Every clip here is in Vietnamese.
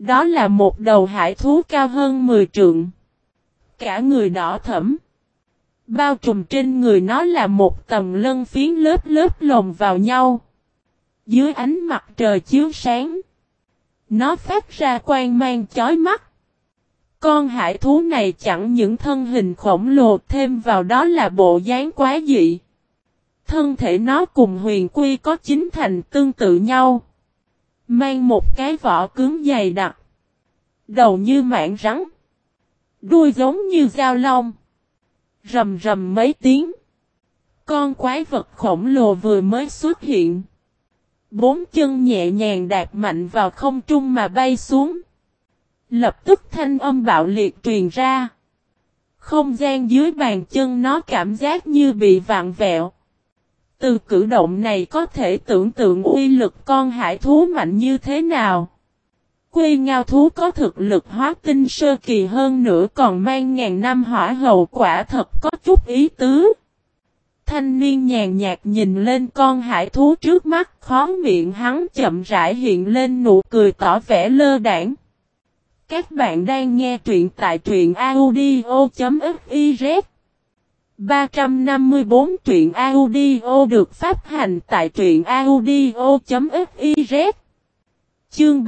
Đó là một đầu hải thú cao hơn 10 trượng. Cả người đỏ thẫm. Bao trùm trên người nó là một tầng lân phiến lớp lớp lồng vào nhau. Dưới ánh mặt trời chiếu sáng, nó phát ra quang mang chói mắt. Con hải thú này chẳng những thân hình khổng lồ, thêm vào đó là bộ dáng quá dị. Thân thể nó cùng huyền quy có chín thành tương tự nhau. Mang một cái vỏ cứng dày đặc. Đầu như mảng rắn. Đuôi giống như dao long. Rầm rầm mấy tiếng. Con quái vật khổng lồ vừa mới xuất hiện. 4 chân nhẹ nhàng đạp mạnh vào không trung mà bay xuống. Lập tức thanh âm bạo liệt truyền ra. Không gian dưới bàn chân nó cảm giác như bị vặn vẹo. Từ cử động này có thể tưởng tượng uy lực con hải thú mạnh như thế nào. Quy ngao thú có thực lực hóa tinh sơ kỳ hơn nữa còn mang ngàn năm hỏa hầu, quả thật có chút ý tứ. Thanh niên nhàn nhạt nhìn lên con hải thú trước mắt, khóe miệng hắn chậm rãi hiện lên nụ cười tỏ vẻ lơ đãng. Các bạn đang nghe truyện tại truyện audio.fiz 354 truyện audio được phát hành tại truyện audio.fiz. Chương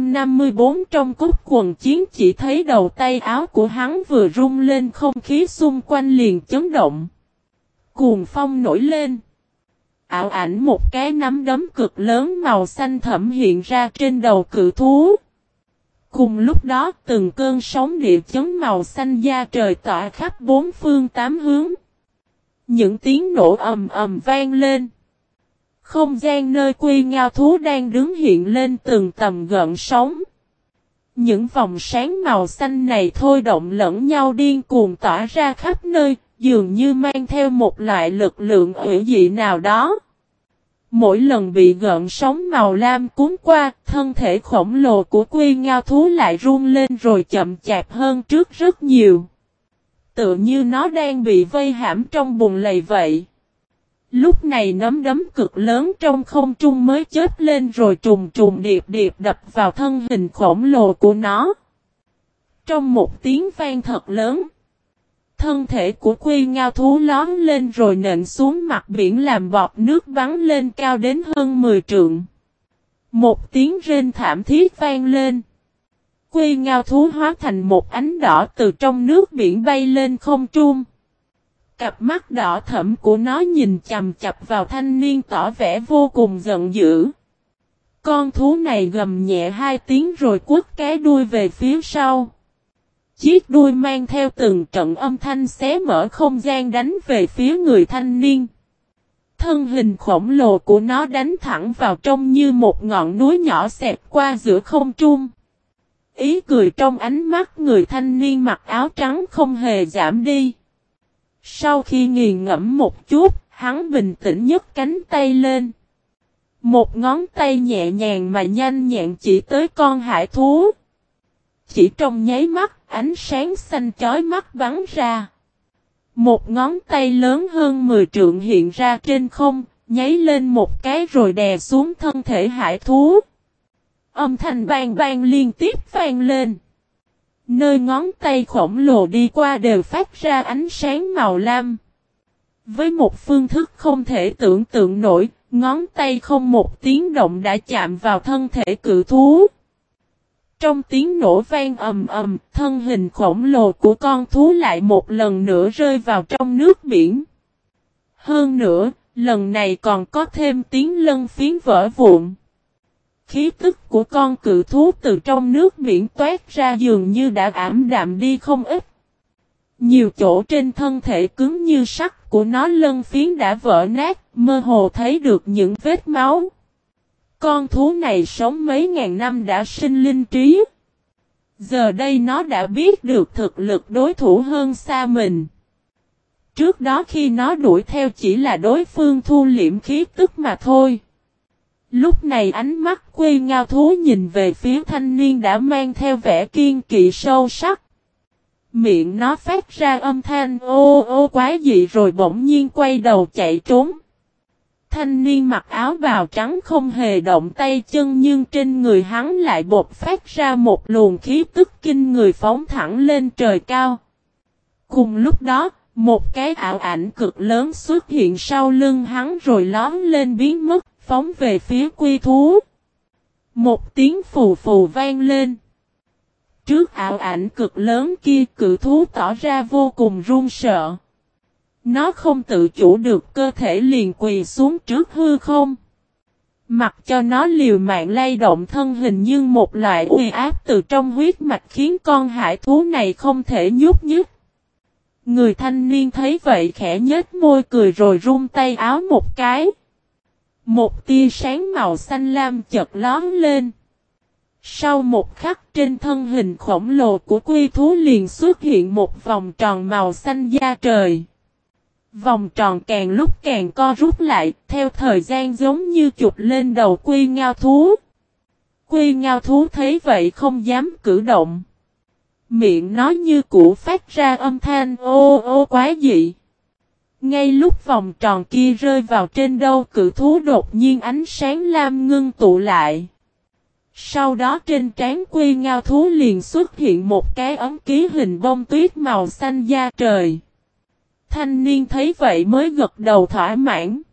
354 trong cốt quần chiến chỉ thấy đầu tay áo của hắn vừa rung lên, không khí xung quanh liền chấn động. Cuồng phong nổi lên. Ảo ảnh một cái nắm đấm cực lớn màu xanh thẫm hiện ra trên đầu cự thú. Cùng lúc đó từng cơn sóng địa chấn màu xanh da trời tỏa khắp bốn phương tám hướng. Những tiếng nổ ầm ầm vang lên. Không gian nơi Quy ngao thú đang đứng hiện lên từng tầm gợn sóng. Những vòng sáng màu xanh này thôi động lẫn nhau điên cuồng tỏa ra khắp nơi, dường như mang theo một loại lực lượng hủy dị nào đó. Mỗi lần bị gợn sóng màu lam cuốn qua, thân thể khổng lồ của Quy ngao thú lại run lên rồi chậm chạp hơn trước rất nhiều. Tựa như nó đang bị vây hãm trong bùn lầy vậy. Lúc này nắm đấm cực lớn trong không trung mới chớp lên rồi trùng trùng điệp điệp đập vào thân hình khổng lồ của nó. Trong một tiếng vang thật lớn, thân thể của Quy ngao thú lóm lên rồi nện xuống mặt biển làm bọt nước bắn lên cao đến hơn 10 trượng. Một tiếng rên thảm thiết vang lên. Quy ngao thú hóa thành một ánh đỏ từ trong nước biển bay lên không trung. Cặp mắt đỏ thẫm của nó nhìn chằm chằm vào thanh niên tỏ vẻ vô cùng giận dữ. Con thú này gầm nhẹ hai tiếng rồi quất cái đuôi về phía sau. Chiếc đuôi mang theo từng trận âm thanh xé mở không gian đánh về phía người thanh niên. Thân hình khổng lồ của nó đánh thẳng vào trông như một ngọn núi nhỏ xẹt qua giữa không trung. Ý cười trong ánh mắt người thanh niên mặc áo trắng không hề giảm đi. Sau khi nghiền ngẫm một chút, hắn bình tĩnh nhấc cánh tay lên. Một ngón tay nhẹ nhàng mà nhanh nhẹn chỉ tới con hải thú. Chỉ trong nháy mắt, ánh sáng xanh chói mắt bắn ra. Một ngón tay lớn hơn 10 trượng hiện ra trên không, nháy lên một cái rồi đè xuống thân thể hải thú. Âm thanh bang bang liên tiếp vang lên. Nơi ngón tay khổng lồ đi qua đều phát ra ánh sáng màu lam. Với một phương thức không thể tưởng tượng nổi, ngón tay không một tiếng động đã chạm vào thân thể cự thú. Trong tiếng nổ vang ầm ầm, thân hình khổng lồ của con thú lại một lần nữa rơi vào trong nước biển. Hơn nữa, lần này còn có thêm tiếng lân phiến vỡ vụn. Khí tức của con cự thú từ trong nước biển toát ra dường như đã ảm đạm đi không ít. Nhiều chỗ trên thân thể cứng như sắt của nó lân phiến đã vỡ nát, mơ hồ thấy được những vết máu. Con thú này sống mấy ngàn năm đã sinh linh trí. Giờ đây nó đã biết được thực lực đối thủ hơn xa mình. Trước đó khi nó đuổi theo chỉ là đối phương thu liễm khí tức mà thôi. Lúc này ánh mắt Quy ngao thú nhìn về phía thanh niên đã mang theo vẻ kiên kỵ sâu sắc. Miệng nó phát ra âm thanh ô ô quái dị rồi bỗng nhiên quay đầu chạy trốn. Thanh niên mặc áo bào trắng không hề động tay chân nhưng trên người hắn lại bộc phát ra một luồng khí tức kinh người phóng thẳng lên trời cao. Cùng lúc đó, một cái ảo ảnh cực lớn xuất hiện sau lưng hắn rồi lóm lên biến mất, phóng về phía Quy Thú. Một tiếng phù phù vang lên. Trước ảo ảnh cực lớn kia, cự thú tỏ ra vô cùng run sợ. Nó không tự chủ được cơ thể liền quỳ xuống trước hư không. Mặc cho nó liều mạng lay động thân hình nhưng một loại uy áp từ trong huyết mạch khiến con hải thú này không thể nhúc nhích. Người thanh niên thấy vậy khẽ nhếch môi cười rồi run tay áo một cái. Một tia sáng màu xanh lam chợt lóe lên. Sau một khắc trên thân hình khổng lồ của quy thú liền xuất hiện một vòng tròn màu xanh da trời. Vòng tròn càng lúc càng co rút lại, theo thời gian giống như chụp lên đầu Quy Ngao thú. Quy Ngao thú thấy vậy không dám cử động. Miệng nó như cũ phát ra âm thanh ô ô quá dị. Ngay lúc vòng tròn kia rơi vào trên đầu cự thú đột nhiên ánh sáng lam ngưng tụ lại. Sau đó trên trán Quy Ngao thú liền xuất hiện một cái ấn ký hình bông tuyết màu xanh da trời. Thanh niên thấy vậy mới gật đầu thỏa mãn.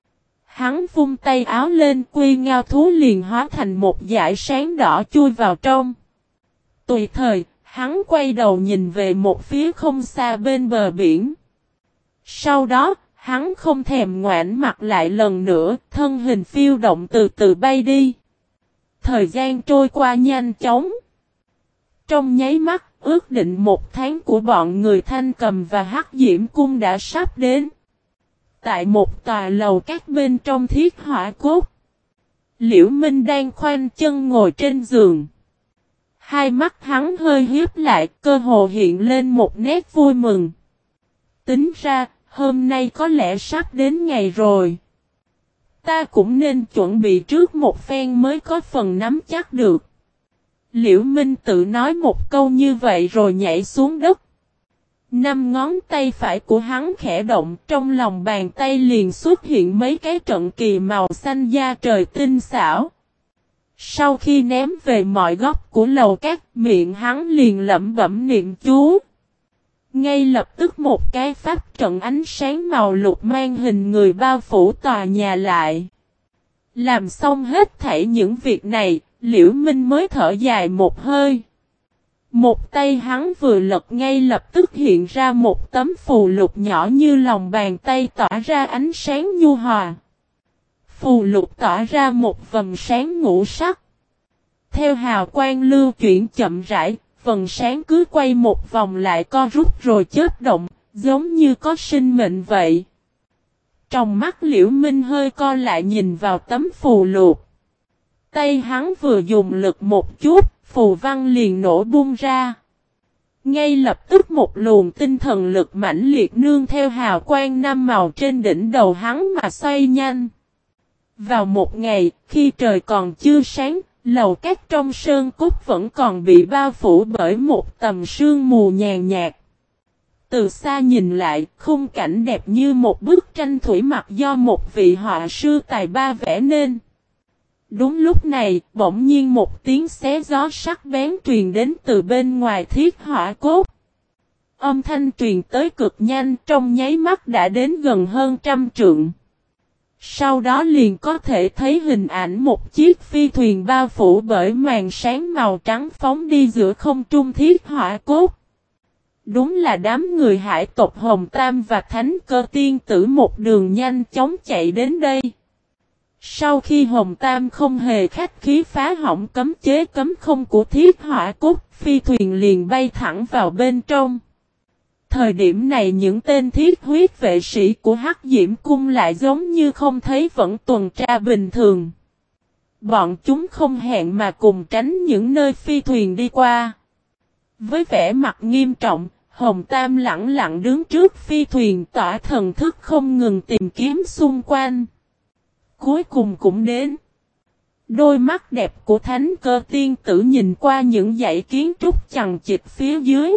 Hắn vung tay áo lên Quy Ngao thú liền hóa thành một dải sáng đỏ chui vào trong. Tùy thời, hắn quay đầu nhìn về một phía không xa bên bờ biển. Sau đó, hắn không thèm ngoảnh mặt lại lần nữa, thân hình phiêu động từ từ bay đi. Thời gian trôi qua nhanh chóng. Trong nháy mắt, ước định 1 tháng của bọn người Thanh Cầm và Hắc Diễm Cung đã sắp đến. Tại một tòa lầu các bên trong Thiết Hỏa Cốt, Liễu Minh đang khoanh chân ngồi trên giường. Hai mắt hắn hơi híp lại, cơ hồ hiện lên một nét vui mừng. Tính ra, hôm nay có lẽ sắp đến ngày rồi. Ta cũng nên chuẩn bị trước một phen mới có phần nắm chắc được. Liễu Minh tự nói một câu như vậy rồi nhảy xuống đất. 5 ngón tay phải của hắn khẽ động, trong lòng bàn tay liền xuất hiện mấy cái trận kỳ màu xanh da trời tinh xảo. Sau khi ném về mọi góc của lầu các, miệng hắn liền lẩm bẩm niệm chú. Ngay lập tức một cái pháp trận ánh sáng màu lục mang hình người bao phủ tòa nhà lại. Làm xong hết thảy những việc này, Liễu Minh mới thở dài một hơi. Một tay hắn vừa lật ngay lập tức hiện ra một tấm phù lục nhỏ như lòng bàn tay tỏa ra ánh sáng nhu hòa. Phù lục tỏa ra một vầng sáng ngũ sắc. Theo hào quang lưu chuyển chậm rãi, vầng sáng cứ quay một vòng lại co rút rồi chớp động, giống như có sinh mệnh vậy. Trong mắt Liễu Minh hơi co lại nhìn vào tấm phù lục. Tay hắn vừa dùng lực một chút, phù văn liền nổ bung ra. Ngay lập tức một luồng tinh thần lực mãnh liệt nương theo hào quang 5 màu trên đỉnh đầu hắn mà xoay nhanh. Vào một ngày, khi trời còn chưa sáng, lầu các trong sơn cốt vẫn còn bị bao phủ bởi một tầm sương mù nhàn nhạt. Từ xa nhìn lại, khung cảnh đẹp như một bức tranh thủy mặc do một vị họa sư tài ba vẽ nên. Đúng lúc này, bỗng nhiên một tiếng xé gió sắc bén truyền đến từ bên ngoài Thiết Hỏa Cốt. Âm thanh truyền tới cực nhanh, trong nháy mắt đã đến gần hơn 100 trượng. Sau đó liền có thể thấy hình ảnh một chiếc phi thuyền bao phủ bởi màn sáng màu trắng phóng đi giữa không trung Thiết Hỏa Cốt. Đúng là đám người hải tộc Hồng Tam và Thánh Cơ Tiên Tử một đường nhanh chóng chạy đến đây. Sau khi Hồng Tam không hề khách khí phá hỏng cấm chế cấm không của Thiết Hỏa Cốt, phi thuyền liền bay thẳng vào bên trong. Thời điểm này những tên thiết huyết vệ sĩ của Hắc Diễm Cung lại giống như không thấy vẫn tuần tra bình thường. Bọn chúng không hẹn mà cùng tránh những nơi phi thuyền đi qua. Với vẻ mặt nghiêm trọng, Hồng Tam lặng lặng đứng trước phi thuyền tỏa thần thức không ngừng tìm kiếm xung quanh. Cuối cùng cũng đến. Đôi mắt đẹp của Thánh Cơ Tiên Tử nhìn qua những dãy kiến trúc chằng chịt phía dưới.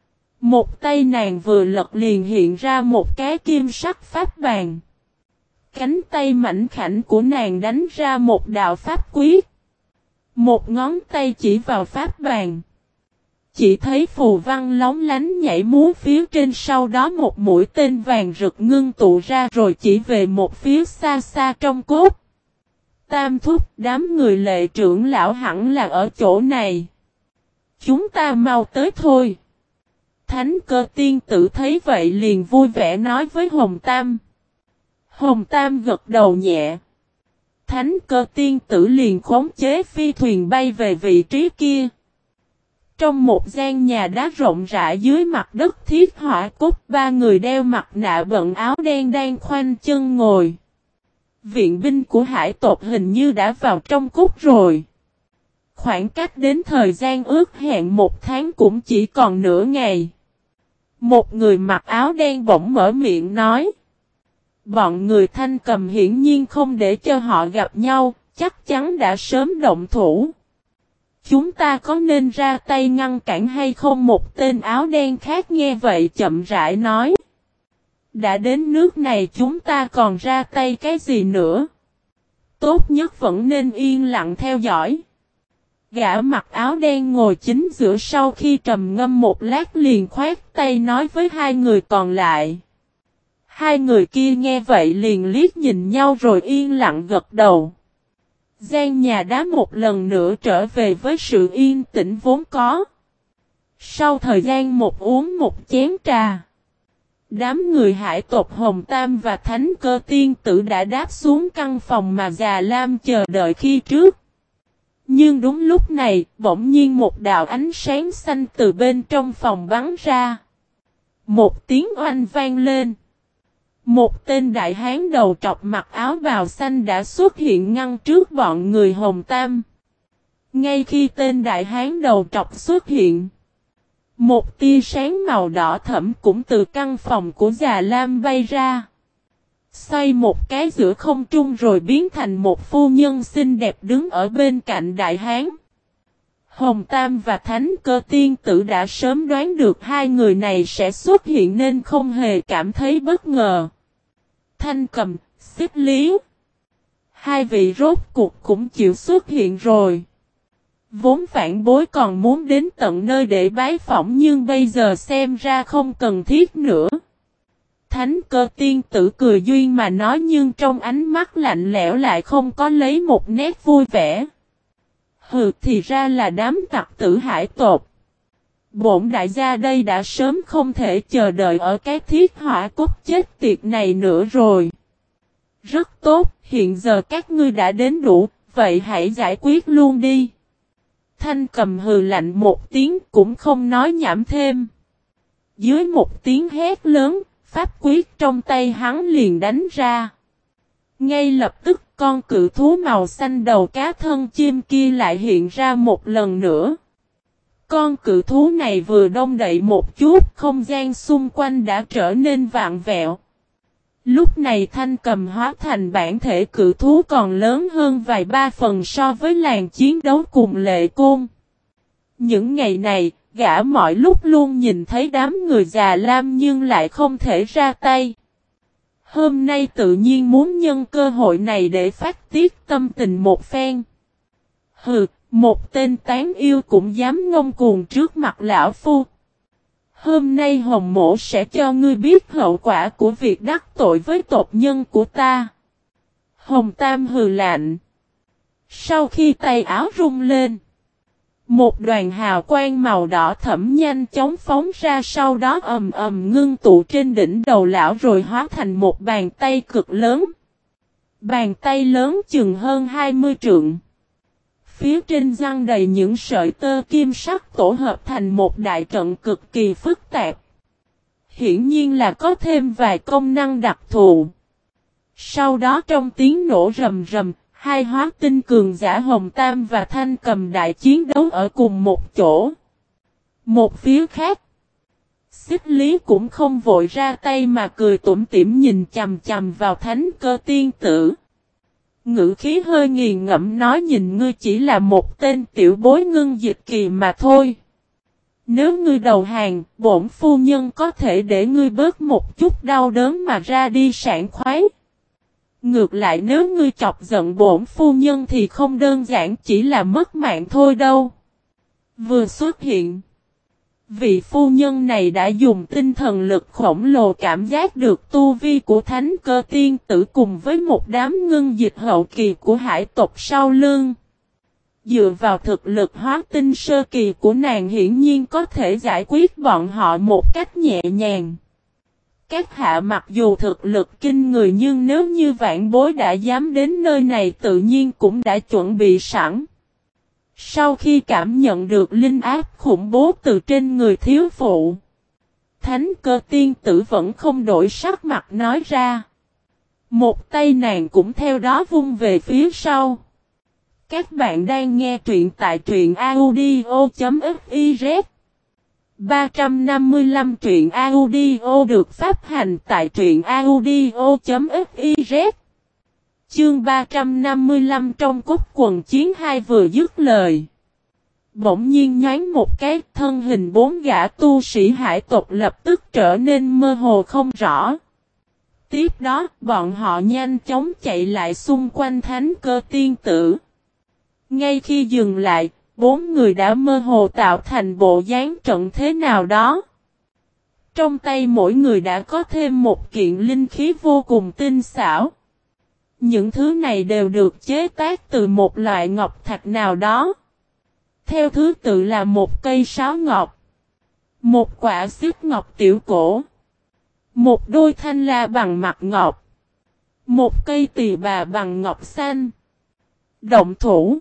Một tay nàng vừa lật liền hiện ra một cái kim sắc pháp bàn. cánh tay mảnh khảnh của nàng đánh ra một đạo pháp quyết. Một ngón tay chỉ vào pháp bàn. Chỉ thấy phù văn lóng lánh nhảy múa phía trên, sau đó một mũi tên vàng rực ngưng tụ ra rồi chỉ về một phía xa xa trong cốt. Tam thúc, đám người Lệ trưởng lão hẳn là ở chỗ này. Chúng ta mau tới thôi. Thánh Cơ tiên tử thấy vậy liền vui vẻ nói với Hồng Tam. Hồng Tam gật đầu nhẹ. Thánh Cơ tiên tử liền khống chế phi thuyền bay về vị trí kia. Trong một gian nhà đá rộng rãi dưới mặt đất thiết hỏa cốt, ba người đeo mặt nạ bận áo đen đang khoanh chân ngồi. Viện binh của hải tộc hình như đã vào trong cốt rồi. Khoảng cách đến thời gian ước hẹn 1 tháng cũng chỉ còn nửa ngày. Một người mặc áo đen bỗng mở miệng nói. Bọn người Thanh Cầm hiển nhiên không để cho họ gặp nhau, chắc chắn đã sớm động thủ. Chúng ta có nên ra tay ngăn cản hay không? Một tên áo đen khác nghe vậy chậm rãi nói. Đã đến nước này chúng ta còn ra tay cái gì nữa? Tốt nhất vẫn nên yên lặng theo dõi. Gã mặc áo đen ngồi chính giữa sau khi trầm ngâm một lát liền khoát tay nói với hai người còn lại. Hai người kia nghe vậy liền liếc nhìn nhau rồi yên lặng gật đầu. Gian nhà đá một lần nữa trở về với sự yên tĩnh vốn có. Sau thời gian uống một chén trà, đám người hải tộc Hồng Tam và Thánh Cơ tiên tử đã đáp xuống căn phòng mà Già Lam chờ đợi khi trước. Nhưng đúng lúc này, bỗng nhiên một đạo ánh sáng xanh từ bên trong phòng bắn ra. Một tiếng oanh vang lên. Một tên đại hán đầu trọc mặc áo bào xanh đã xuất hiện ngăn trước bọn người Hồng Tam. Ngay khi tên đại hán đầu trọc xuất hiện, một tia sáng màu đỏ thẫm cũng từ căn phòng của Già Lam bay ra. Xoay một cái giữa không trung rồi biến thành một phu nhân xinh đẹp đứng ở bên cạnh đại hán. Hồng Tam và Thánh Cơ tiên tử đã sớm đoán được hai người này sẽ xuất hiện nên không hề cảm thấy bất ngờ. Thanh Cầm, Xích Lý. Hai vị rốt cuộc cũng chịu xuất hiện rồi. Vốn phản bối còn muốn đến tận nơi để bái phỏng nhưng bây giờ xem ra không cần thiết nữa. Thánh Cơ tiên tử cười duyên mà nói nhưng trong ánh mắt lạnh lẽo lại không có lấy một nét vui vẻ. Hừ, thì ra là đám tặc tử hải tộc. Bổn đại gia đây đã sớm không thể chờ đợi ở cái thiết hỏa cốt chết tiệt này nữa rồi. Rất tốt, hiện giờ các ngươi đã đến đủ, vậy hãy giải quyết luôn đi. Thanh Cầm hừ lạnh một tiếng cũng không nói nhảm thêm. Dưới một tiếng hét lớn, pháp quyết trong tay hắn liền đánh ra. Ngay lập tức con cự thú màu xanh đầu cá thân chim kia lại hiện ra một lần nữa. Con cự thú này vừa đông đậy một chút, không gian xung quanh đã trở nên vạn vẹo. Lúc này Thanh Cầm hóa thành bản thể cự thú còn lớn hơn vài ba phần so với làng chiến đấu cùng Lệ Côn. Những ngày này, gã mọi lúc luôn nhìn thấy đám người Già Lam nhưng lại không thể ra tay. Hôm nay tự nhiên muốn nhân cơ hội này để phát tiết tâm tình một phen. Hừ, một tên tán yêu cũng dám ngông cuồng trước mặt lão phu. Hôm nay Hồng Mỗ sẽ cho ngươi biết hậu quả của việc đắc tội với tộc nhân của ta. Hồng Tam hừ lạnh. Sau khi tay áo rung lên, một đoàn hào quang màu đỏ thẫm nhanh chóng phóng ra, sau đó ầm ầm ngưng tụ trên đỉnh đầu lão rồi hóa thành một bàn tay cực lớn. Bàn tay lớn chừng hơn 20 trượng. Phía trên răng đầy những sợi tơ kim sắc tổ hợp thành một đại trận cực kỳ phức tạp. Hiển nhiên là có thêm vài công năng đặc thù. Sau đó trong tiếng nổ rầm rầm, hai hóa tinh cường giả Hồng Tam và Thanh Cầm đại chiến đấu ở cùng một chỗ. Một phía khác, Xích Lý cũng không vội ra tay mà cười tủm tỉm nhìn chằm chằm vào Thánh Cơ tiên tử. Ngữ khí hơi nghiền ngẫm nói, nhìn ngươi chỉ là một tên tiểu bối ngưng dịch kỳ mà thôi. Nếu ngươi đầu hàng, bổn phu nhân có thể để ngươi bớt một chút đau đớn mà ra đi sảng khoái. Ngược lại nếu ngươi chọc giận bổn phu nhân thì không đơn giản chỉ là mất mạng thôi đâu. Vừa xuất hiện, vị phu nhân này đã dùng tinh thần lực khổng lồ cảm giác được tu vi của thánh cơ tiên tử cùng với một đám ngưng dịch hậu kỳ của hải tộc sau lưng. Dựa vào thực lực hóa tinh sơ kỳ của nàng hiển nhiên có thể giải quyết bọn họ một cách nhẹ nhàng. Các hạ mặc dù thực lực kinh người nhưng nếu như vạn bối đã dám đến nơi này tự nhiên cũng đã chuẩn bị sẵn. Sau khi cảm nhận được linh áp khủng bố từ trên người thiếu phụ, thánh cơ tiên tử vẫn không đổi sắc mặt nói ra. Một tay nàng cũng theo đó vung về phía sau. Các bạn đang nghe truyện tại truyện audio.fiz 355 truyện audio được phát hành tại truyện audio.fiz. Chương 355 trong cốt quần chiến hai vừa dứt lời. Bỗng nhiên nhoáng một cái thân hình bốn gã tu sĩ hải tộc lập tức trở nên mơ hồ không rõ. Tiếp đó bọn họ nhanh chóng chạy lại xung quanh thánh cơ tiên tử. Ngay khi dừng lại, bốn người đã mơ hồ tạo thành bộ dáng trận thế nào đó. Trong tay mỗi người đã có thêm một kiện linh khí vô cùng tinh xảo. Những thứ này đều được chế tác từ một loại ngọc thạch nào đó. Theo thứ tự là một cây sáo ngọc, một quả xích ngọc tiểu cổ, một đôi thanh la bằng mặt ngọc, một cây tỳ bà bằng ngọc xanh. Động thủ.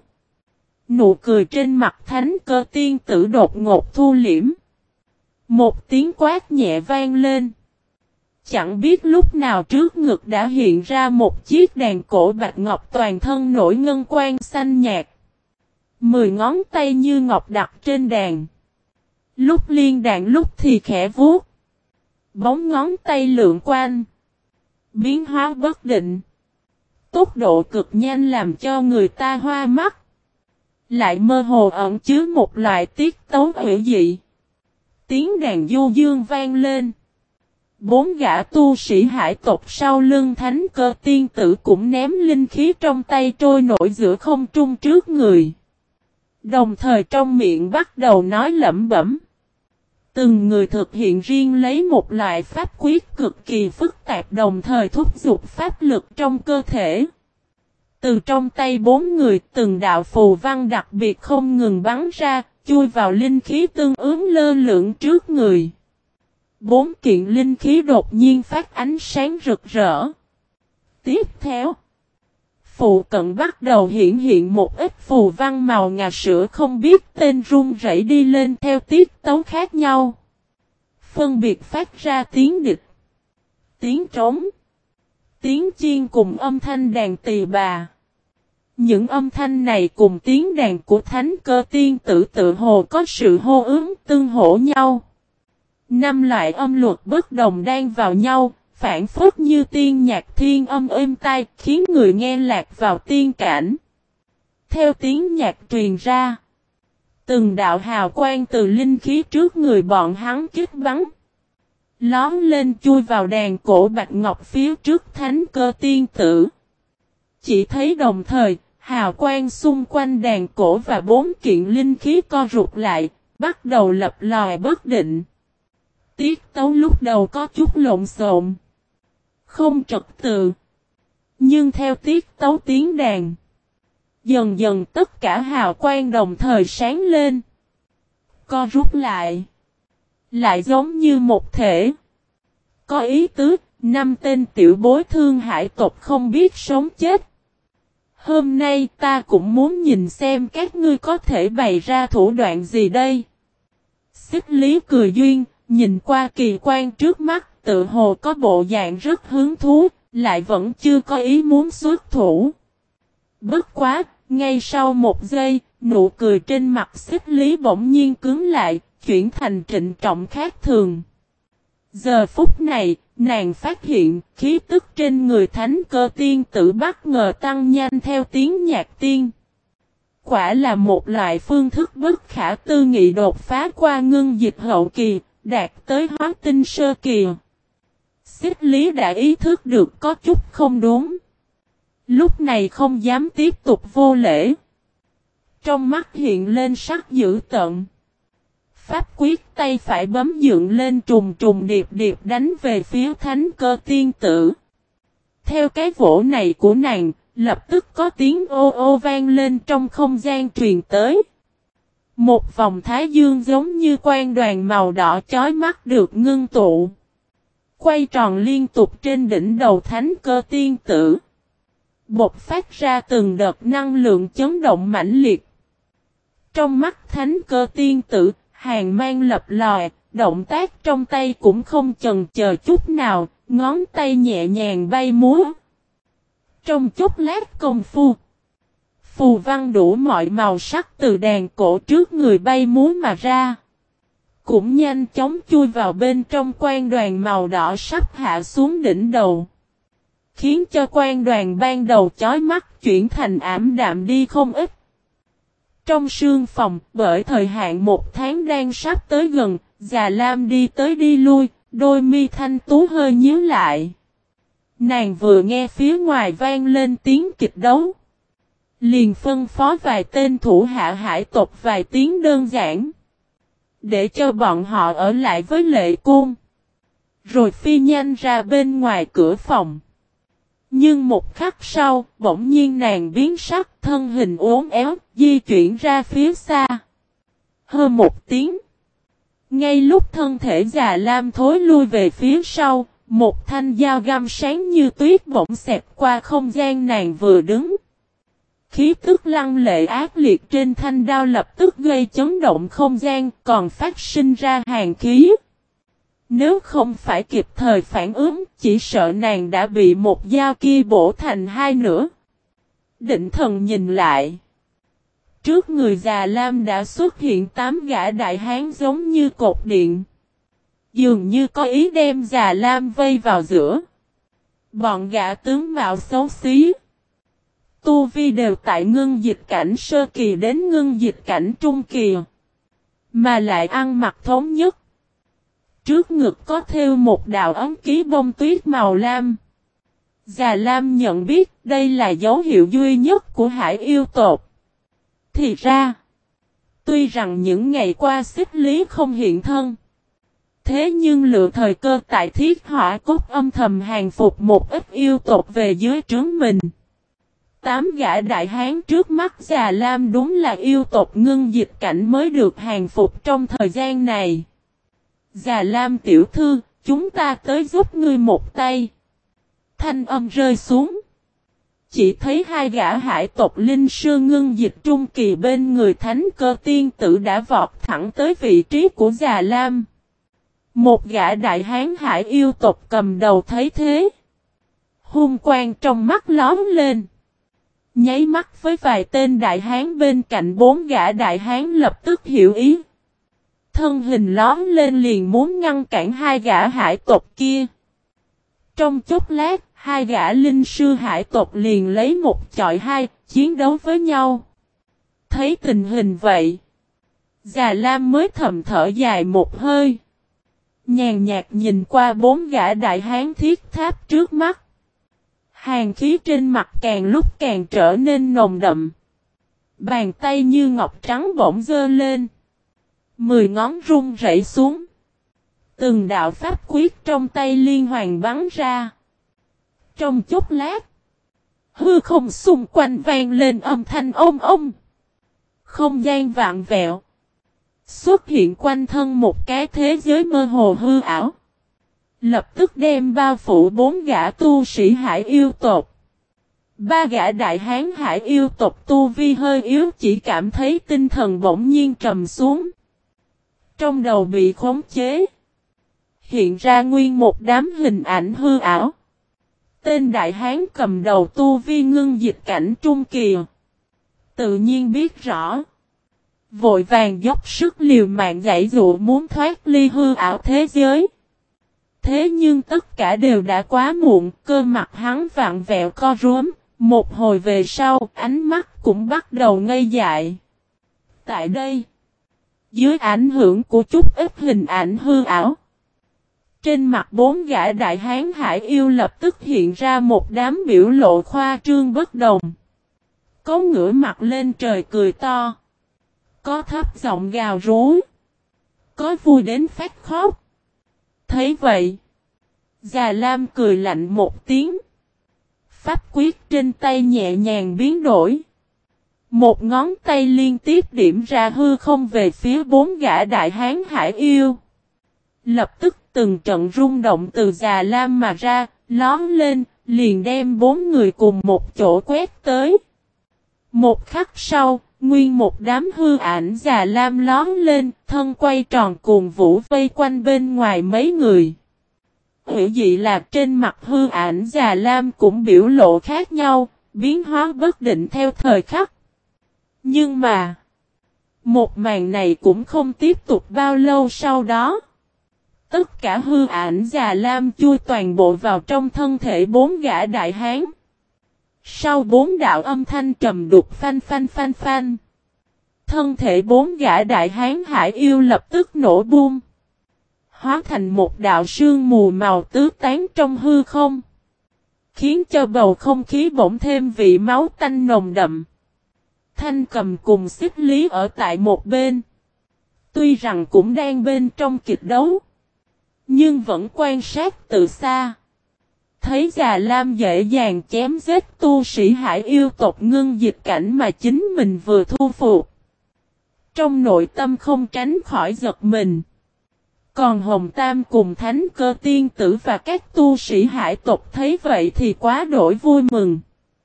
Nụ cười trên mặt thánh cơ tiên tử đột ngột thu liễm. Một tiếng quát nhẹ vang lên. Chẳng biết lúc nào trước ngực đã hiện ra một chiếc đàn cổ bạch ngọc toàn thân nổi ngân quang xanh nhạt. 10 ngón tay như ngọc đặt trên đàn. Lúc liên đàn lúc thì khẽ vuốt. Bóng ngón tay lượn quanh. Biến hóa bất định. Tốc độ cực nhanh làm cho người ta hoa mắt. Lại mơ hồ ẩn chứa một loại tiết tấu hữu dị. Tiếng đàn du dương vang lên. Bốn gã tu sĩ hải tộc sau lưng thánh cơ tiên tử cũng ném linh khí trong tay trôi nổi giữa không trung trước người. Đồng thời trong miệng bắt đầu nói lẩm bẩm. Từng người thực hiện riêng lấy một loại pháp quyết cực kỳ phức tạp đồng thời thúc giục pháp lực trong cơ thể. Từ trong tay bốn người từng đạo phù văn đặc biệt không ngừng bắn ra, chui vào linh khí tương ứng lơ lửng trước người. Bốn kiện linh khí đột nhiên phát ánh sáng rực rỡ. Tiếp theo, phụ cận bắt đầu hiện một ít phù văn màu ngà sữa không biết tên rung rẩy đi lên theo tiết tấu khác nhau. Phân biệt phát ra tiếng địch, tiếng trống, tiếng chiên cùng âm thanh đàn tỳ bà. Những âm thanh này cùng tiếng đàn của thánh cơ tiên tử tự hồ có sự hô ứng tương hỗ nhau. 5 loại âm luật bất đồng đan vào nhau, phản phất như tiên nhạc thiên âm êm tai, khiến người nghe lạc vào tiên cảnh. Theo tiếng nhạc truyền ra, từng đạo hào quang từ linh khí trước người bọn hắn kích bắn, lóm lên chui vào đàn cổ bạch ngọc phía trước thánh cơ tiên tử. Chỉ thấy đồng thời, hào quang xung quanh đàn cổ và bốn kiện linh khí co rụt lại, bắt đầu lập lòi bất định. Tiết tấu lúc đầu có chút lộn xộn, không trật tự. Nhưng theo tiết tấu tiếng đàn, dần dần tất cả hào quang đồng thời sáng lên, co rút lại, lại giống như một thể. Có ý tứ, 5 tên tiểu bối thương hải tộc không biết sống chết. Hôm nay ta cũng muốn nhìn xem các ngươi có thể bày ra thủ đoạn gì đây. Xích Lý cười duyên, nhìn qua kỳ quan trước mắt, tự hồ có bộ dạng rất hứng thú, lại vẫn chưa có ý muốn xuất thủ. Bất quá, ngay sau một giây, nụ cười trên mặt Xích Lý bỗng nhiên cứng lại, chuyển thành trịnh trọng khác thường. Giờ phút này, nàng phát hiện khí tức trên người thánh cơ tiên tử bất ngờ tăng nhanh theo tiếng nhạc tiên. Quả là một loại phương thức bất khả tư nghị đột phá qua ngưng dịch hậu kỳ, đạt tới hóa tinh sơ kỳ. Xích Lý đã ý thức được có chút không đúng. Lúc này không dám tiếp tục vô lễ. Trong mắt hiện lên sắc dữ tợn. Pháp quyết tay phải bấm dựng lên trùng trùng điệp điệp đánh về phía Thánh Cơ tiên tử. Theo cái vỗ này của nàng, lập tức có tiếng ô ô vang lên trong không gian truyền tới. Một vòng thái dương giống như quan đoàn màu đỏ chói mắt được ngưng tụ. Quay tròn liên tục trên đỉnh đầu Thánh Cơ tiên tử. Bộc phát ra từng đợt năng lượng chấn động mãnh liệt. Trong mắt Thánh Cơ tiên tử, hàn mang lập lòe, động tác trong tay cũng không chần chờ chút nào, ngón tay nhẹ nhàng bay múa. Trong chốc lát công phu, phù văn đủ mọi màu sắc từ đàn cổ trước người bay múa mà ra. Cũng nhanh chóng chui vào bên trong quan đoàn màu đỏ sắp hạ xuống đỉnh đầu. Khiến cho quan đoàn ban đầu chói mắt chuyển thành ảm đạm đi không ít. Trong sương phòng, bởi thời hạn 1 tháng đang sắp tới gần, Già Lam đi tới đi lui, đôi mi thanh tú hơi nhíu lại. Nàng vừa nghe phía ngoài vang lên tiếng kịch đấu. Liền phân phó vài tên thủ hạ hải tộc vài tiếng đơn giản. Để cho bọn họ ở lại với Lệ Cung. Rồi phi nhanh ra bên ngoài cửa phòng. Nhưng một khắc sau, bỗng nhiên nàng biến sắc, thân hình uốn éo, di chuyển ra phía xa. Hơn một tiếng. Ngay lúc thân thể Già Lam thối lui về phía sau, một thanh dao găm sáng như tuyết bỗng xẹt qua không gian nàng vừa đứng. Khí tức lăng lệ ác liệt trên thanh đao lập tức gây chấn động không gian, còn phát sinh ra hàn khí. Nếu không phải kịp thời phản ứng, chỉ sợ nàng đã bị một dao kia bổ thành hai nửa. Định thần nhìn lại. Trước người Già Lam đã xuất hiện 8 gã đại hán giống như cột điện. Dường như có ý đem Già Lam vây vào giữa. Bọn gã tướng mạo xấu xí. Tu vi đều tại ngưng dịch cảnh sơ kỳ đến ngưng dịch cảnh trung kỳ. Mà lại ăn mặc thống nhất. Trước ngực có thêu một đạo ấn ký bông tuyết màu lam. Già Lam nhận biết đây là dấu hiệu duy nhất của hải yêu tộc. Thì ra, tuy rằng những ngày qua Xích Lý không hiện thân. Thế nhưng lựa thời cơ tại Thiết Hỏa Cốt âm thầm hàng phục một ít yêu tộc về dưới trướng mình. 8 gã đại hán trước mắt Già Lam đúng là yêu tộc ngưng dịch cảnh mới được hàng phục trong thời gian này. Già Lam tiểu thư, chúng ta tới giúp ngươi một tay. Thanh âm rơi xuống. Chỉ thấy 2 gã hải tộc linh sư ngưng dịch trung kỳ bên người Thánh Cơ tiên tử đã vọt thẳng tới vị trí của Già Lam. Một gã đại hán hải yêu tộc cầm đầu thấy thế. Hung quang trong mắt lóm lên. Nháy mắt với vài tên đại hán bên cạnh 4 gã đại hán lập tức hiểu ý. Thân hình lóm lên liền muốn ngăn cản 2 gã hải tộc kia. Trong chốc lát, 2 gã linh sư hải tộc liền lấy một chọi hai, chiến đấu với nhau. Thấy tình hình vậy, Già Lam mới thầm thở dài một hơi. Nhàn nhạt nhìn qua 4 gã đại hán thiết tháp trước mắt. Hàn khí trên mặt càng lúc càng trở nên nồng đậm. Bàn tay như ngọc trắng bỗng giơ lên. 10 ngón rung rẩy xuống. Từng đạo pháp quyết trong tay liên hoàn bắn ra. Trong chốc lát, hư không xung quanh vang lên âm thanh ông ông. Không gian vạn vẹo. Xuất hiện quanh thân một cái thế giới mơ hồ hư ảo. Lập tức đem bao phủ 4 gã tu sĩ hải yêu tộc. 3 gã đại hán hải yêu tộc tu vi hơi yếu chỉ cảm thấy tinh thần bỗng nhiên trầm xuống. Trong đầu bị khống chế. Hiện ra nguyên một đám hình ảnh hư ảo. Tên đại hán cầm đầu tu vi ngưng dịch cảnh trung kỳ. Tự nhiên biết rõ. Vội vàng dốc sức liều mạng giãy dụ muốn thoát ly hư ảo thế giới. Thế nhưng tất cả đều đã quá muộn, cơ mặt hắn vặn vẹo co rúm, một hồi về sau, ánh mắt cũng bắt đầu ngây dại. Tại đây, dưới ảnh hưởng của chút ít hình ảnh hư ảo, Trên mặt bốn gã đại hán hải yêu lập tức hiện ra một đám biểu lộ khoa trương bất đồng. Có ngửa mặt lên trời cười to. Có thấp giọng gào rú. Có vui đến phát khóc. Thấy vậy, Già Lam cười lạnh một tiếng. Pháp quyết trên tay nhẹ nhàng biến đổi. Một ngón tay liên tiếp điểm ra hư không về phía bốn gã đại hán hải yêu. Lập tức từng trận rung động từ Già Lam mà ra, lón lên, liền đem bốn người cùng một chỗ quét tới. Một khắc sau, nguyên một đám hư ảnh Già Lam lón lên, thân quay tròn cuồng vũ vây quanh bên ngoài mấy người. Hữu dị là trên mặt hư ảnh Già Lam cũng biểu lộ khác nhau, biến hóa bất định theo thời khắc. Nhưng mà, một màn này cũng không tiếp tục bao lâu sau đó. Tất cả hư ảnh Già Lam chui toàn bộ vào trong thân thể bốn gã đại hán. Sau bốn đạo âm thanh trầm đục phanh phanh phanh phanh. Thân thể bốn gã đại hán hải yêu lập tức nổ bung. Hóa thành một đạo sương mù màu tứ tán trong hư không. Khiến cho bầu không khí bỗng thêm vị máu tanh nồng đậm. Thanh Cầm cùng Xích Lý ở tại một bên. Tuy rằng cũng đang bên trong kịch đấu. Nhưng vẫn quan sát từ xa. Thấy Già Lam dễ dàng chém giết tu sĩ hải yêu tộc ngưng dịch cảnh mà chính mình vừa thu phục. Trong nội tâm không tránh khỏi giật mình. Còn Hồng Tam cùng Thánh Cơ Tiên Tử và các tu sĩ hải tộc thấy vậy thì quá đổi vui mừng.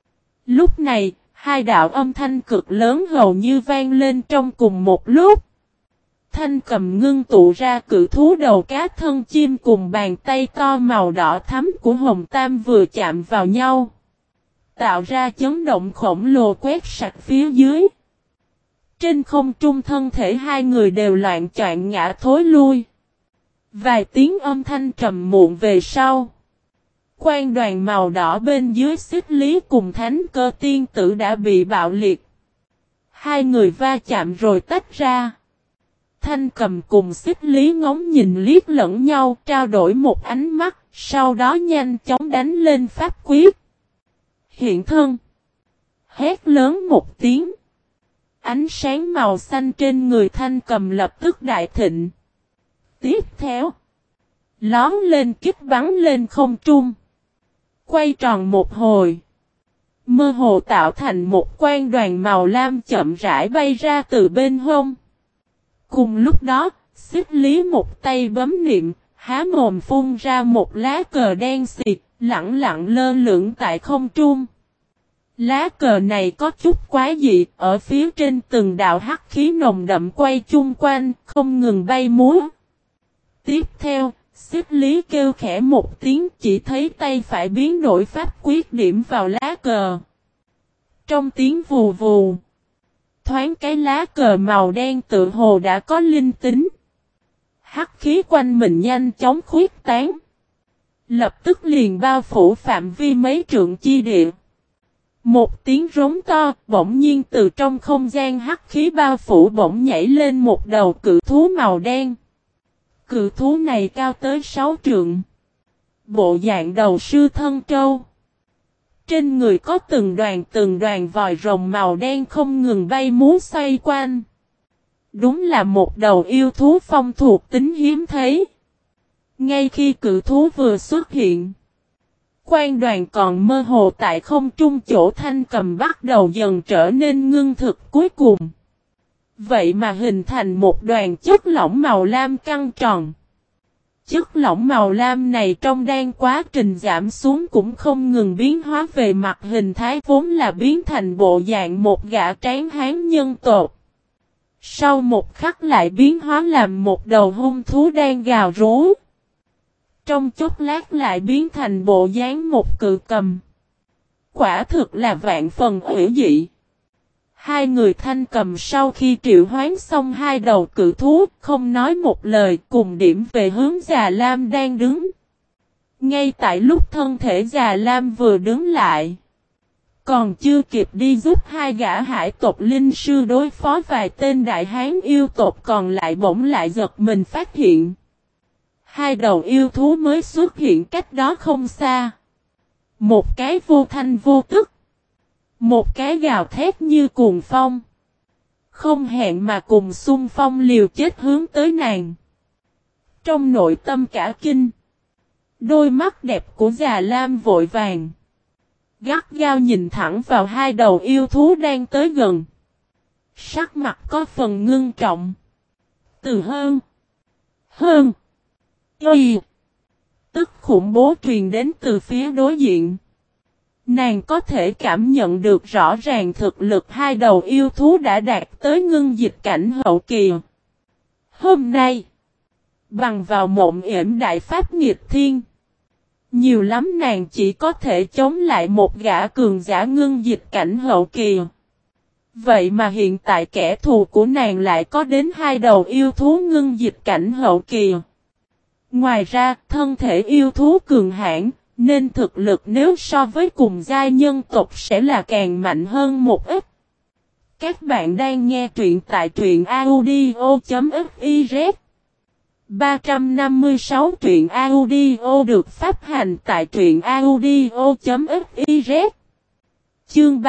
Lúc này, hai đạo âm thanh cực lớn hầu như vang lên trong cùng một lúc. Thanh Cầm ngưng tụ ra cự thú đầu cá thân chim cùng bàn tay to màu đỏ thắm của Hồng Tam vừa chạm vào nhau. Tạo ra chấn động khổng lồ quét sạch phía dưới. Trên không trung thân thể hai người đều loạn choạng ngã thối lui. Vài tiếng âm thanh trầm muộn về sau. Quan đoàn màu đỏ bên dưới Xích Lý cùng Thánh Cơ Tiên Tử đã bị bạo liệt. Hai người va chạm rồi tách ra. Thanh Cầm cùng Xích Lý ngóng nhìn liếc lẫn nhau, trao đổi một ánh mắt, sau đó nhanh chóng đánh lên pháp quyết. Hiện thân. Hét lớn một tiếng. Ánh sáng màu xanh trên người Thanh Cầm lập tức đại thịnh. Tiếp theo, lón lên kích bắn lên không trung. Quay tròn một hồi. Mơ hồ tạo thành một quan đoàn màu lam chậm rãi bay ra từ bên hông. Cùng lúc đó, Xích Lý một tay bấm niệm, há mồm phun ra một lá cờ đen xịt, lẳng lặng lơ lửng tại không trung. Lá cờ này có chút quái dị, ở phía trên từng đạo hắc khí nồng đậm quay chung quanh, không ngừng bay múa. Tiếp theo, Xích Lý kêu khẽ một tiếng, chỉ thấy tay phải biến đổi pháp quyết điểm vào lá cờ. Trong tiếng vù vù, thoáng cái lá cờ màu đen tự hồ đã có linh tính. Hắc khí quanh mình nhanh chóng khuyết tán. Lập tức liền bao phủ phạm vi mấy trượng chi địa. Một tiếng rống to, bỗng nhiên từ trong không gian hắc khí bao phủ bỗng nhảy lên một đầu cự thú màu đen. Cự thú này cao tới 6 trượng. Bộ dạng đầu sư thân trâu. Trên người có từng đoàn vòi rồng màu đen không ngừng bay múa xoay quanh. Đúng là một đầu yêu thú phong thuộc tính hiếm thấy. Ngay khi cự thú vừa xuất hiện, quan đoàn còn mơ hồ tại không trung chỗ Thanh Cầm bắt đầu dần trở nên ngưng thực cuối cùng. Vậy mà hình thành một đoàn chất lỏng màu lam căng tròn. Chất lỏng màu lam này trong đang quá trình giảm xuống cũng không ngừng biến hóa về mặt hình thái vốn là biến thành bộ dạng một gã tráng hán nhân tộc. Sau một khắc lại biến hóa làm một đầu hung thú đang gào rú. Trong chốc lát lại biến thành bộ dáng một cự cầm. Quả thực là vạn phần hủy dị. Hai người Thanh Cầm sau khi triệu hoán xong hai đầu cự thú, không nói một lời cùng điểm về hướng Già Lam đang đứng. Ngay tại lúc thân thể Già Lam vừa đứng lại, còn chưa kịp đi giúp hai gã hải tộc linh sư đối phó vài tên đại hán yêu tộc còn lại bỗng lại giật mình phát hiện. Hai đầu yêu thú mới xuất hiện cách đó không xa. Một cái vô thanh vô tức. Một cái gào thét như cuồng phong. Không hẹn mà cùng xung phong liều chết hướng tới nàng. Trong nội tâm cả kinh. Đôi mắt đẹp của Già Lam vội vàng. Gắt gao nhìn thẳng vào hai đầu yêu thú đang tới gần. Sắc mặt có phần ngưng trọng. Từ hơn. Y. Tức khủng bố truyền đến từ phía đối diện. Nàng có thể cảm nhận được rõ ràng thực lực hai đầu yêu thú đã đạt tới ngưng dịch cảnh hậu kỳ. Hôm nay, bằng vào mộng yểm đại pháp nghịch thiên, nhiều lắm nàng chỉ có thể chống lại một gã cường giả ngưng dịch cảnh hậu kỳ. Vậy mà hiện tại kẻ thù của nàng lại có đến hai đầu yêu thú ngưng dịch cảnh hậu kỳ. Ngoài ra, thân thể yêu thú cường hãn, nên thực lực nếu so với cùng giai nhân tộc sẽ là càng mạnh hơn một ít. Các bạn đang nghe truyện tại truyện audio.fiz 356 truyện audio được phát hành tại truyện audio.fiz. Chương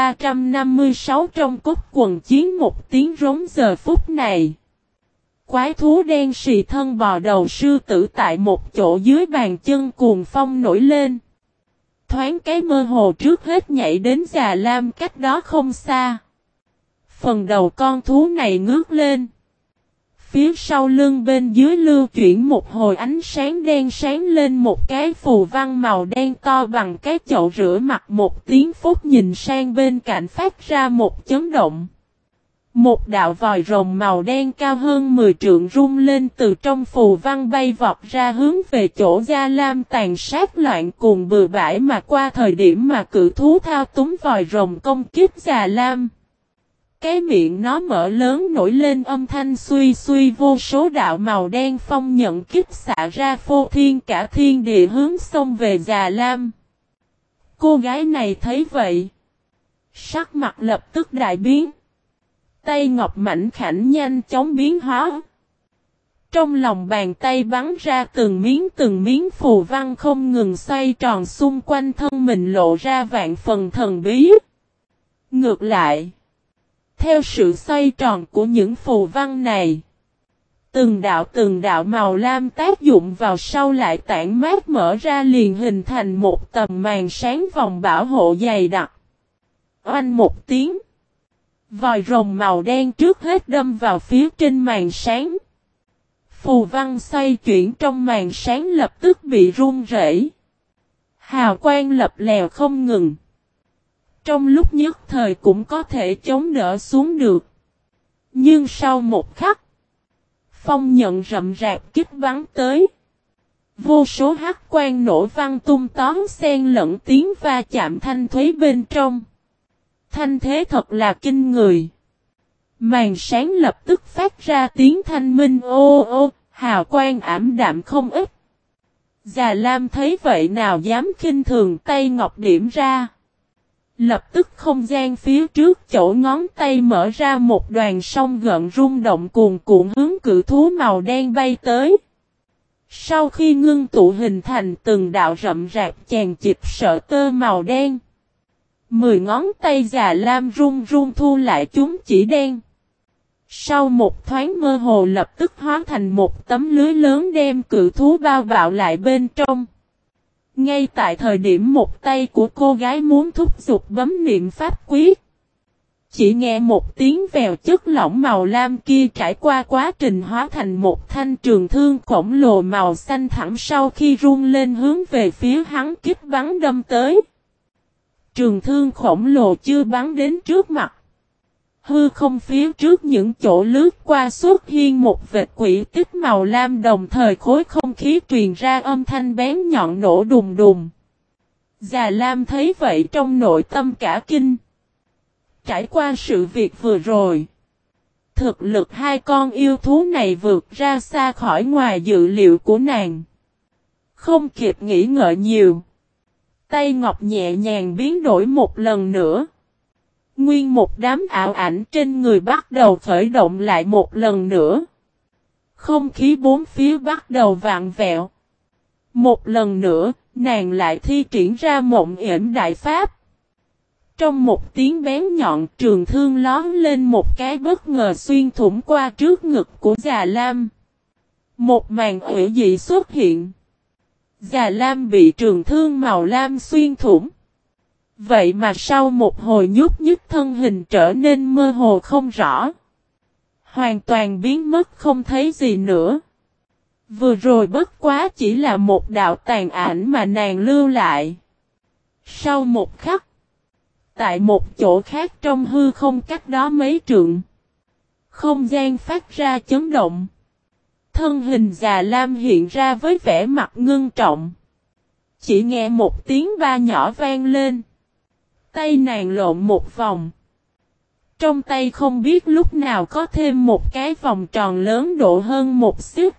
356 trong cốt quần chiến một tiếng rống giờ phút này. Quái thú đen xì thân bò đầu sư tử tại một chỗ dưới bàn chân cuồng phong nổi lên. Thoáng cái mơ hồ trước hết nhảy đến Già Lam cách đó không xa. Phần đầu con thú này ngước lên. Phía sau lưng bên dưới lưu chuyển một hồi ánh sáng đen sáng lên một cái phù văn màu đen to bằng cái chậu rửa mặt một tiếng phút nhìn sang bên cạnh phát ra một chấn động. Một đạo vòi rồng màu đen cao hơn 10 trượng rung lên từ trong phù văn bay vọt ra hướng về chỗ Già Lam tàn sát loạn cuồng bừa bãi mà qua thời điểm mà cự thú thao túng vòi rồng công kích Già Lam. Cái miệng nó mở lớn nổi lên âm thanh suy suy vô số đạo màu đen phong nhận kích xạ ra phô thiên cả thiên địa hướng xông về Già Lam. Cô gái này thấy vậy. Sắc mặt lập tức đại biến. Tay ngọc mảnh khảnh nhanh chóng biến hóa. Trong lòng bàn tay bắn ra từng miếng phù văn không ngừng xoay tròn xung quanh thân mình lộ ra vạn phần thần bí. Ngược lại, theo sự xoay tròn của những phù văn này, từng đạo màu lam tác dụng vào sau lại tản mát mở ra liền hình thành một tầm màn sáng vòng bảo hộ dày đặc. Oanh một tiếng. Vòi rồng màu đen trước hết đâm vào phía trên màn sáng. Phù văn xoay chuyển trong màn sáng lập tức bị rung rẩy. Hào quang lập lèo không ngừng. Trong lúc nhất thời cũng có thể chống đỡ xuống được. Nhưng sau một khắc, phong nhận rậm rạp kích bắn tới. Vô số hắc quang nổ văng tung tóm xen lẫn tiếng va chạm thanh thúy bên trong. Thanh thế thật là kinh người. Màn sáng lập tức phát ra tiếng thanh minh ô ô, hào quang ảm đạm không ít. Già Lam thấy vậy nào dám khinh thường tay ngọc điểm ra. Lập tức không gian phía trước chỗ ngón tay mở ra một đoàn sông gợn rung động cuồn cuộn hướng cự thú màu đen bay tới. Sau khi ngưng tụ hình thành từng đạo rậm rạp chèn chịt sợi tơ màu đen. 10 ngón tay Già Lam run run thu lại chúng chỉ đen. Sau một thoáng mơ hồ lập tức hóa thành một tấm lưới lớn đem cự thú bao bạo lại bên trong. Ngay tại thời điểm một tay của cô gái muốn thúc giục bấm niệm pháp quyết. Chỉ nghe một tiếng vèo chất lỏng màu lam kia trải qua quá trình hóa thành một thanh trường thương khổng lồ màu xanh thẳm sau khi rung lên hướng về phía hắn kích bắn đâm tới. Trường thương khổng lồ chưa bắn đến trước mặt. Hư không phía trước những chỗ lướt qua xuất hiện một vệt quỷ tích màu lam đồng thời khối không khí truyền ra âm thanh bén nhọn nổ đùng đùng. Già Lam thấy vậy trong nội tâm cả kinh. Trải qua sự việc vừa rồi, thực lực hai con yêu thú này vượt ra xa khỏi ngoài dự liệu của nàng. Không kịp nghĩ ngợi nhiều. Tay ngọc nhẹ nhàng biến đổi một lần nữa. Nguyên một đám ảo ảnh trên người bắt đầu khởi động lại một lần nữa. Không khí bốn phía bắt đầu vặn vẹo. Một lần nữa, nàng lại thi triển ra mộng yểm đại pháp. Trong một tiếng bén nhọn, trường thương lón lên một cái bất ngờ xuyên thủng qua trước ngực của Già Lam. Một màn ủy dị xuất hiện. Già Lam bị trường thương màu lam xuyên thủng. Vậy mà sau một hồi nhúc nhích thân hình trở nên mơ hồ không rõ. Hoàn toàn biến mất không thấy gì nữa. Vừa rồi bất quá chỉ là một đạo tàn ảnh mà nàng lưu lại. Sau một khắc, tại một chỗ khác trong hư không cách đó mấy trượng, không gian phát ra chấn động. Thân hình Già Lam hiện ra với vẻ mặt ngưng trọng. Chỉ nghe một tiếng ba nhỏ vang lên. Tay nàng lộn một vòng. Trong tay không biết lúc nào có thêm một cái vòng tròn lớn độ hơn một xíu.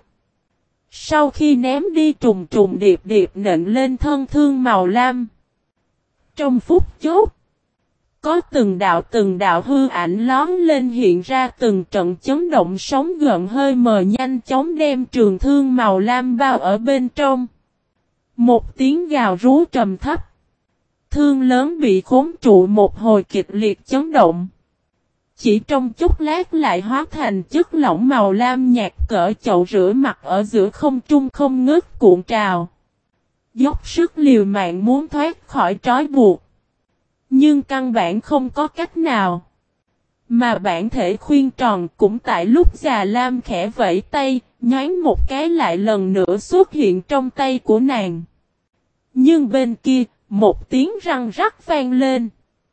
Sau khi ném đi trùng trùng điệp điệp nện lên thân thương màu lam. Trong phút chốc, có từng đạo hư ảnh lón lên hiện ra từng trận chấn động sóng gợn hơi mờ nhanh chóng đem trường thương màu lam bao ở bên trong. Một tiếng gào rú trầm thấp. Thương lớn bị khốn trụ một hồi kịch liệt chấn động. Chỉ trong chốc lát lại hóa thành chất lỏng màu lam nhạt cỡ chậu rửa mặt ở giữa không trung không ngớt cuộn trào. Dốc sức liều mạng muốn thoát khỏi trói buộc. Nhưng căn bản không có cách nào. Mà bản thể khuyên tròn cũng tại lúc Già Lam khẽ vẫy tay, nhoáng một cái lại lần nữa xuất hiện trong tay của nàng. Nhưng bên kia, một tiếng răng rắc vang lên.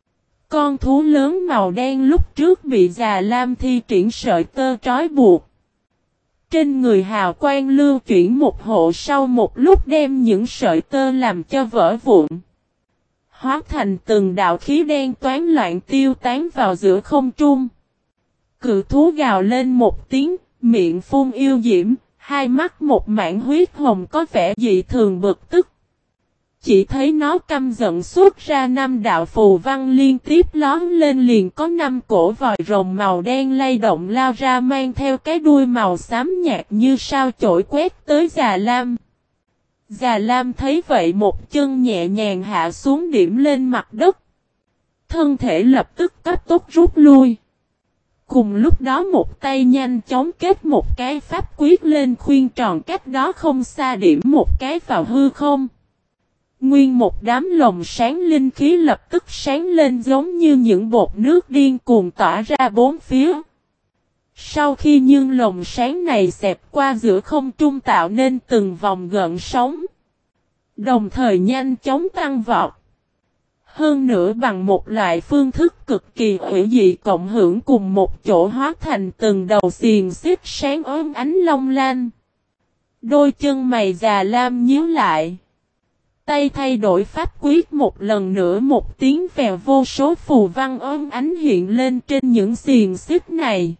Con thú lớn màu đen lúc trước bị Già Lam thi triển sợi tơ trói buộc. Trên người hào quang lưu chuyển một hộ sau một lúc đem những sợi tơ làm cho vỡ vụn. Hóa thành từng đạo khí đen toán loạn tiêu tán vào giữa không trung. Cự thú gào lên một tiếng, miệng phun yêu diễm, hai mắt một mảng huyết hồng có vẻ dị thường bực tức. Chỉ thấy nó căm giận xuất ra 5 đạo phù văn liên tiếp lón lên liền có 5 cổ vòi rồng màu đen lay động lao ra mang theo cái đuôi màu xám nhạt như sao chổi quét tới Già Lam. Già Lam thấy vậy một chân nhẹ nhàng hạ xuống điểm lên mặt đất. Thân thể lập tức cấp tốc rút lui. Cùng lúc đó một tay nhanh chóng kết một cái pháp quyết lên khuyên tròn cách đó không xa điểm một cái vào hư không. Nguyên một đám lồng sáng linh khí lập tức sáng lên giống như những bột nước điên cuồng tỏa ra bốn phía. Sau khi những lồng sáng này xẹp qua giữa không trung tạo nên từng vòng gợn sóng. Đồng thời nhanh chóng tăng vọt. Hơn nữa bằng một loại phương thức cực kỳ ủy dị cộng hưởng cùng một chỗ hóa thành từng đầu xiềng xích sáng ốm ánh long lanh. Đôi chân mày Già Lam nhíu lại. Tay thay đổi pháp quyết một lần nữa một tiếng vèo vô số phù văn ốm ánh hiện lên trên những xiềng xích này.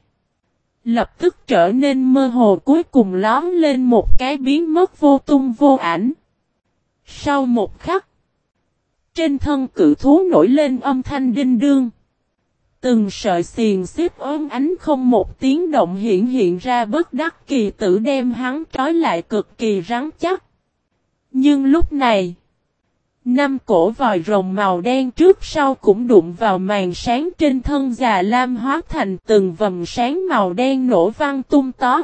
Lập tức trở nên mơ hồ cuối cùng lón lên một cái biến mất vô tung vô ảnh. Sau một khắc, trên thân cự thú nổi lên âm thanh đinh đương. Từng sợi xiềng xích ốm ánh không một tiếng động hiện ra bất đắc kỳ tử đem hắn trói lại cực kỳ rắn chắc. Nhưng lúc này, 5 cổ vòi rồng màu đen trước sau cũng đụng vào màn sáng trên thân Già Lam hóa thành từng vầng sáng màu đen nổ vang tung tó.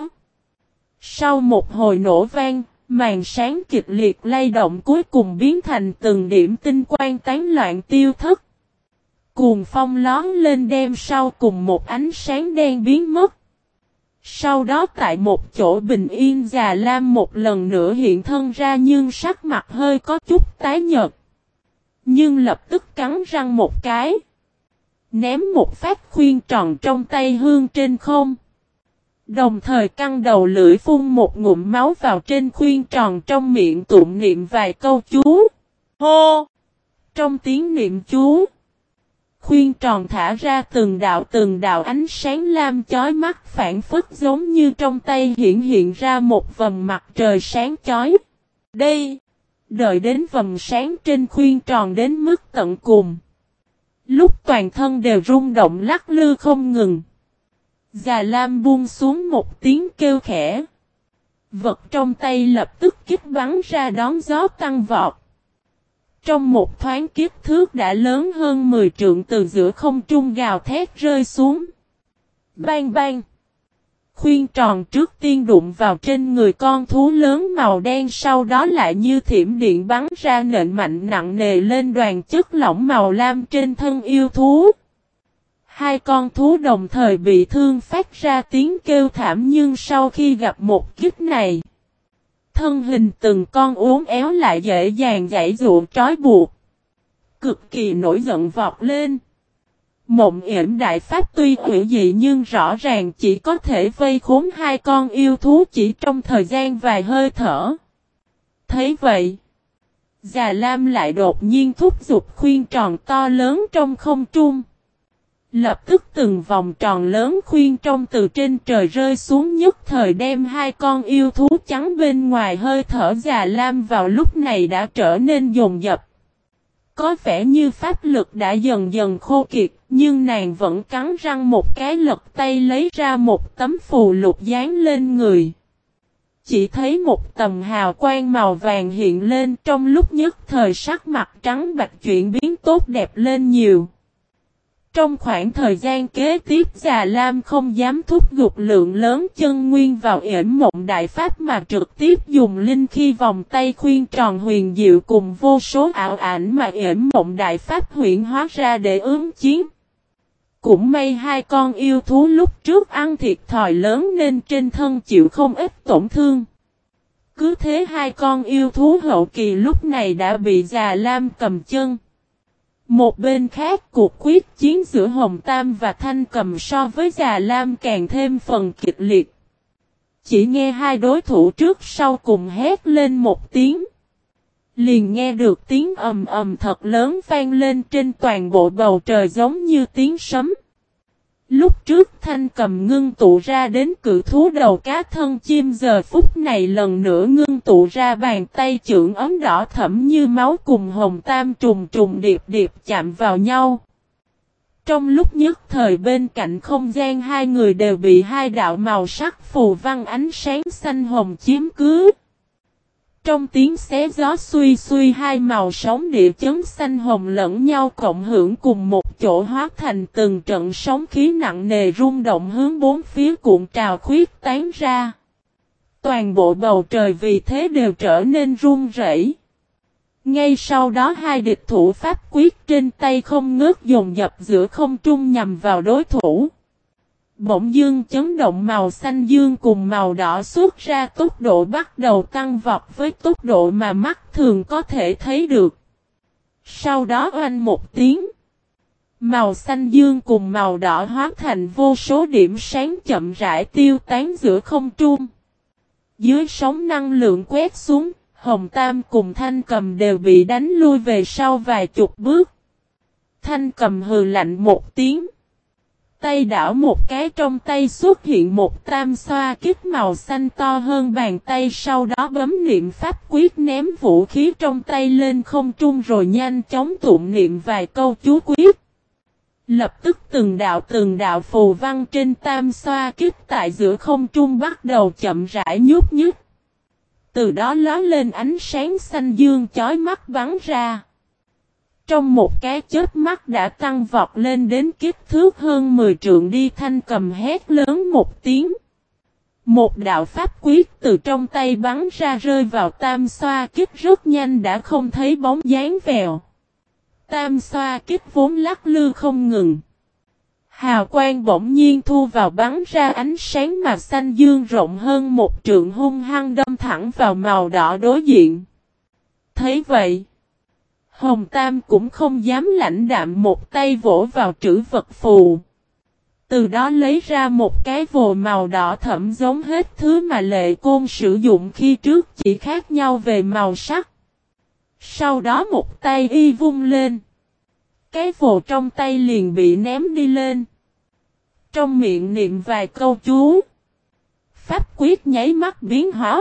Sau một hồi nổ vang, màn sáng kịch liệt lay động cuối cùng biến thành từng điểm tinh quang tán loạn tiêu thất. Cuồng phong lón lên đem sau cùng một ánh sáng đen biến mất. Sau đó tại một chỗ bình yên Già Lam một lần nữa hiện thân ra nhưng sắc mặt hơi có chút tái nhợt. Nhưng lập tức cắn răng một cái. Ném một phát khuyên tròn trong tay hương trên không. Đồng thời căng đầu lưỡi phun một ngụm máu vào trên khuyên tròn trong miệng tụng niệm vài câu chú. Hô! Trong tiếng niệm chú, khuyên tròn thả ra từng đạo ánh sáng lam chói mắt phản phất giống như trong tay hiện ra một vầng mặt trời sáng chói. Đây! Đợi đến vầng sáng trên khuyên tròn đến mức tận cùng. Lúc toàn thân đều rung động lắc lư không ngừng. Già Lam buông xuống một tiếng kêu khẽ. Vật trong tay lập tức kích bắn ra đón gió tăng vọt. Trong một thoáng kích thước đã lớn hơn 10 trượng từ giữa không trung gào thét rơi xuống. Bang bang. Khuyên tròn trước tiên đụng vào trên người con thú lớn màu đen, sau đó lại như thiểm điện bắn ra nện mạnh nặng nề lên đoàn chất lỏng màu lam trên thân yêu thú. Hai con thú đồng thời bị thương phát ra tiếng kêu thảm, nhưng sau khi gặp một kích này, thân hình từng con uốn éo lại dễ dàng giãy giụa trói buộc. Cực kỳ nổi giận vọt lên. Mộng yểm đại pháp tuy hữu dị nhưng rõ ràng chỉ có thể vây khốn hai con yêu thú chỉ trong thời gian vài hơi thở. Thấy vậy, Già Lam lại đột nhiên thúc giục khuyên tròn to lớn trong không trung. Lập tức từng vòng tròn lớn khuyên trong từ trên trời rơi xuống, nhất thời đem hai con yêu thú trắng bên ngoài. Hơi thở Già Lam vào lúc này đã trở nên dồn dập. Có vẻ như pháp lực đã dần dần khô kiệt, nhưng nàng vẫn cắn răng một cái lật tay lấy ra một tấm phù lục dán lên người. Chỉ thấy một tầm hào quang màu vàng hiện lên, trong lúc nhất thời sắc mặt trắng bạch chuyển biến tốt đẹp lên nhiều. Trong khoảng thời gian kế tiếp, Già Lam không dám thúc giục lượng lớn chân nguyên vào yểm mộng đại pháp mà trực tiếp dùng linh khí vòng tay khuyên tròn huyền diệu cùng vô số ảo ảnh mà yểm mộng đại pháp huyễn hóa ra để ứng chiến. Cũng may hai con yêu thú lúc trước ăn thiệt thòi lớn nên trên thân chịu không ít tổn thương. Cứ thế hai con yêu thú hậu kỳ lúc này đã bị Già Lam cầm chân. Một bên khác, cuộc quyết chiến giữa Hồng Tam và Thanh Cầm so với Già Lam càng thêm phần kịch liệt. Chỉ nghe hai đối thủ trước sau cùng hét lên một tiếng. Liền nghe được tiếng ầm ầm thật lớn vang lên trên toàn bộ bầu trời giống như tiếng sấm. Lúc trước Thanh Cầm ngưng tụ ra đến cự thú đầu cá thân chim, giờ phút này lần nữa ngưng tụ ra bàn tay chưởng ấm đỏ thẫm như máu cùng Hồng Tam trùng trùng điệp điệp chạm vào nhau. Trong lúc nhất thời bên cạnh không gian hai người đều bị hai đạo màu sắc phù văn ánh sáng xanh hồng chiếm cứ. Trong tiếng xé gió xuy xuy, hai màu sóng địa chấn xanh hồng lẫn nhau cộng hưởng cùng một chỗ hóa thành từng trận sóng khí nặng nề rung động hướng bốn phía cuộn trào khuyết tán ra. Toàn bộ bầu trời vì thế đều trở nên run rẩy. Ngay sau đó hai địch thủ pháp quyết trên tay không ngớt dồn dập giữa không trung nhằm vào đối thủ. Bỗng dưng chấn động màu xanh dương cùng màu đỏ xuất ra, tốc độ bắt đầu tăng vọt với tốc độ mà mắt thường có thể thấy được. Sau đó oanh một tiếng, màu xanh dương cùng màu đỏ hóa thành vô số điểm sáng chậm rãi tiêu tán giữa không trung. Dưới sóng năng lượng quét xuống, Hồng Tam cùng Thanh Cầm đều bị đánh lui về sau vài chục bước. Thanh Cầm hừ lạnh một tiếng. Tay đảo một cái, trong tay xuất hiện một tam xoa kích màu xanh to hơn bàn tay, sau đó bấm niệm pháp quyết ném vũ khí trong tay lên không trung rồi nhanh chóng tụng niệm vài câu chú quyết. Lập tức từng đạo phù văn trên tam xoa kích tại giữa không trung bắt đầu chậm rãi nhúc nhích. Từ đó lóe lên ánh sáng xanh dương chói mắt bắn ra. Trong một cái chớp mắt đã tăng vọt lên đến kích thước hơn 10 trượng đi. Thanh Cầm hét lớn một tiếng. Một đạo pháp quyết từ trong tay bắn ra rơi vào tam xoa kích, rất nhanh đã không thấy bóng dáng vèo. Tam xoa kích vốn lắc lư không ngừng. Hào quang bỗng nhiên thu vào bắn ra ánh sáng mà xanh dương rộng hơn một trượng, hung hăng đâm thẳng vào màu đỏ đối diện. Thấy vậy, Hồng Tam cũng không dám lãnh đạm, một tay vỗ vào trữ vật phù. Từ đó lấy ra một cái vồ màu đỏ thẫm giống hết thứ mà Lệ Côn sử dụng khi trước, chỉ khác nhau về màu sắc. Sau đó một tay y vung lên. Cái vồ trong tay liền bị ném đi lên. Trong miệng niệm vài câu chú. Pháp quyết nháy mắt biến hóa.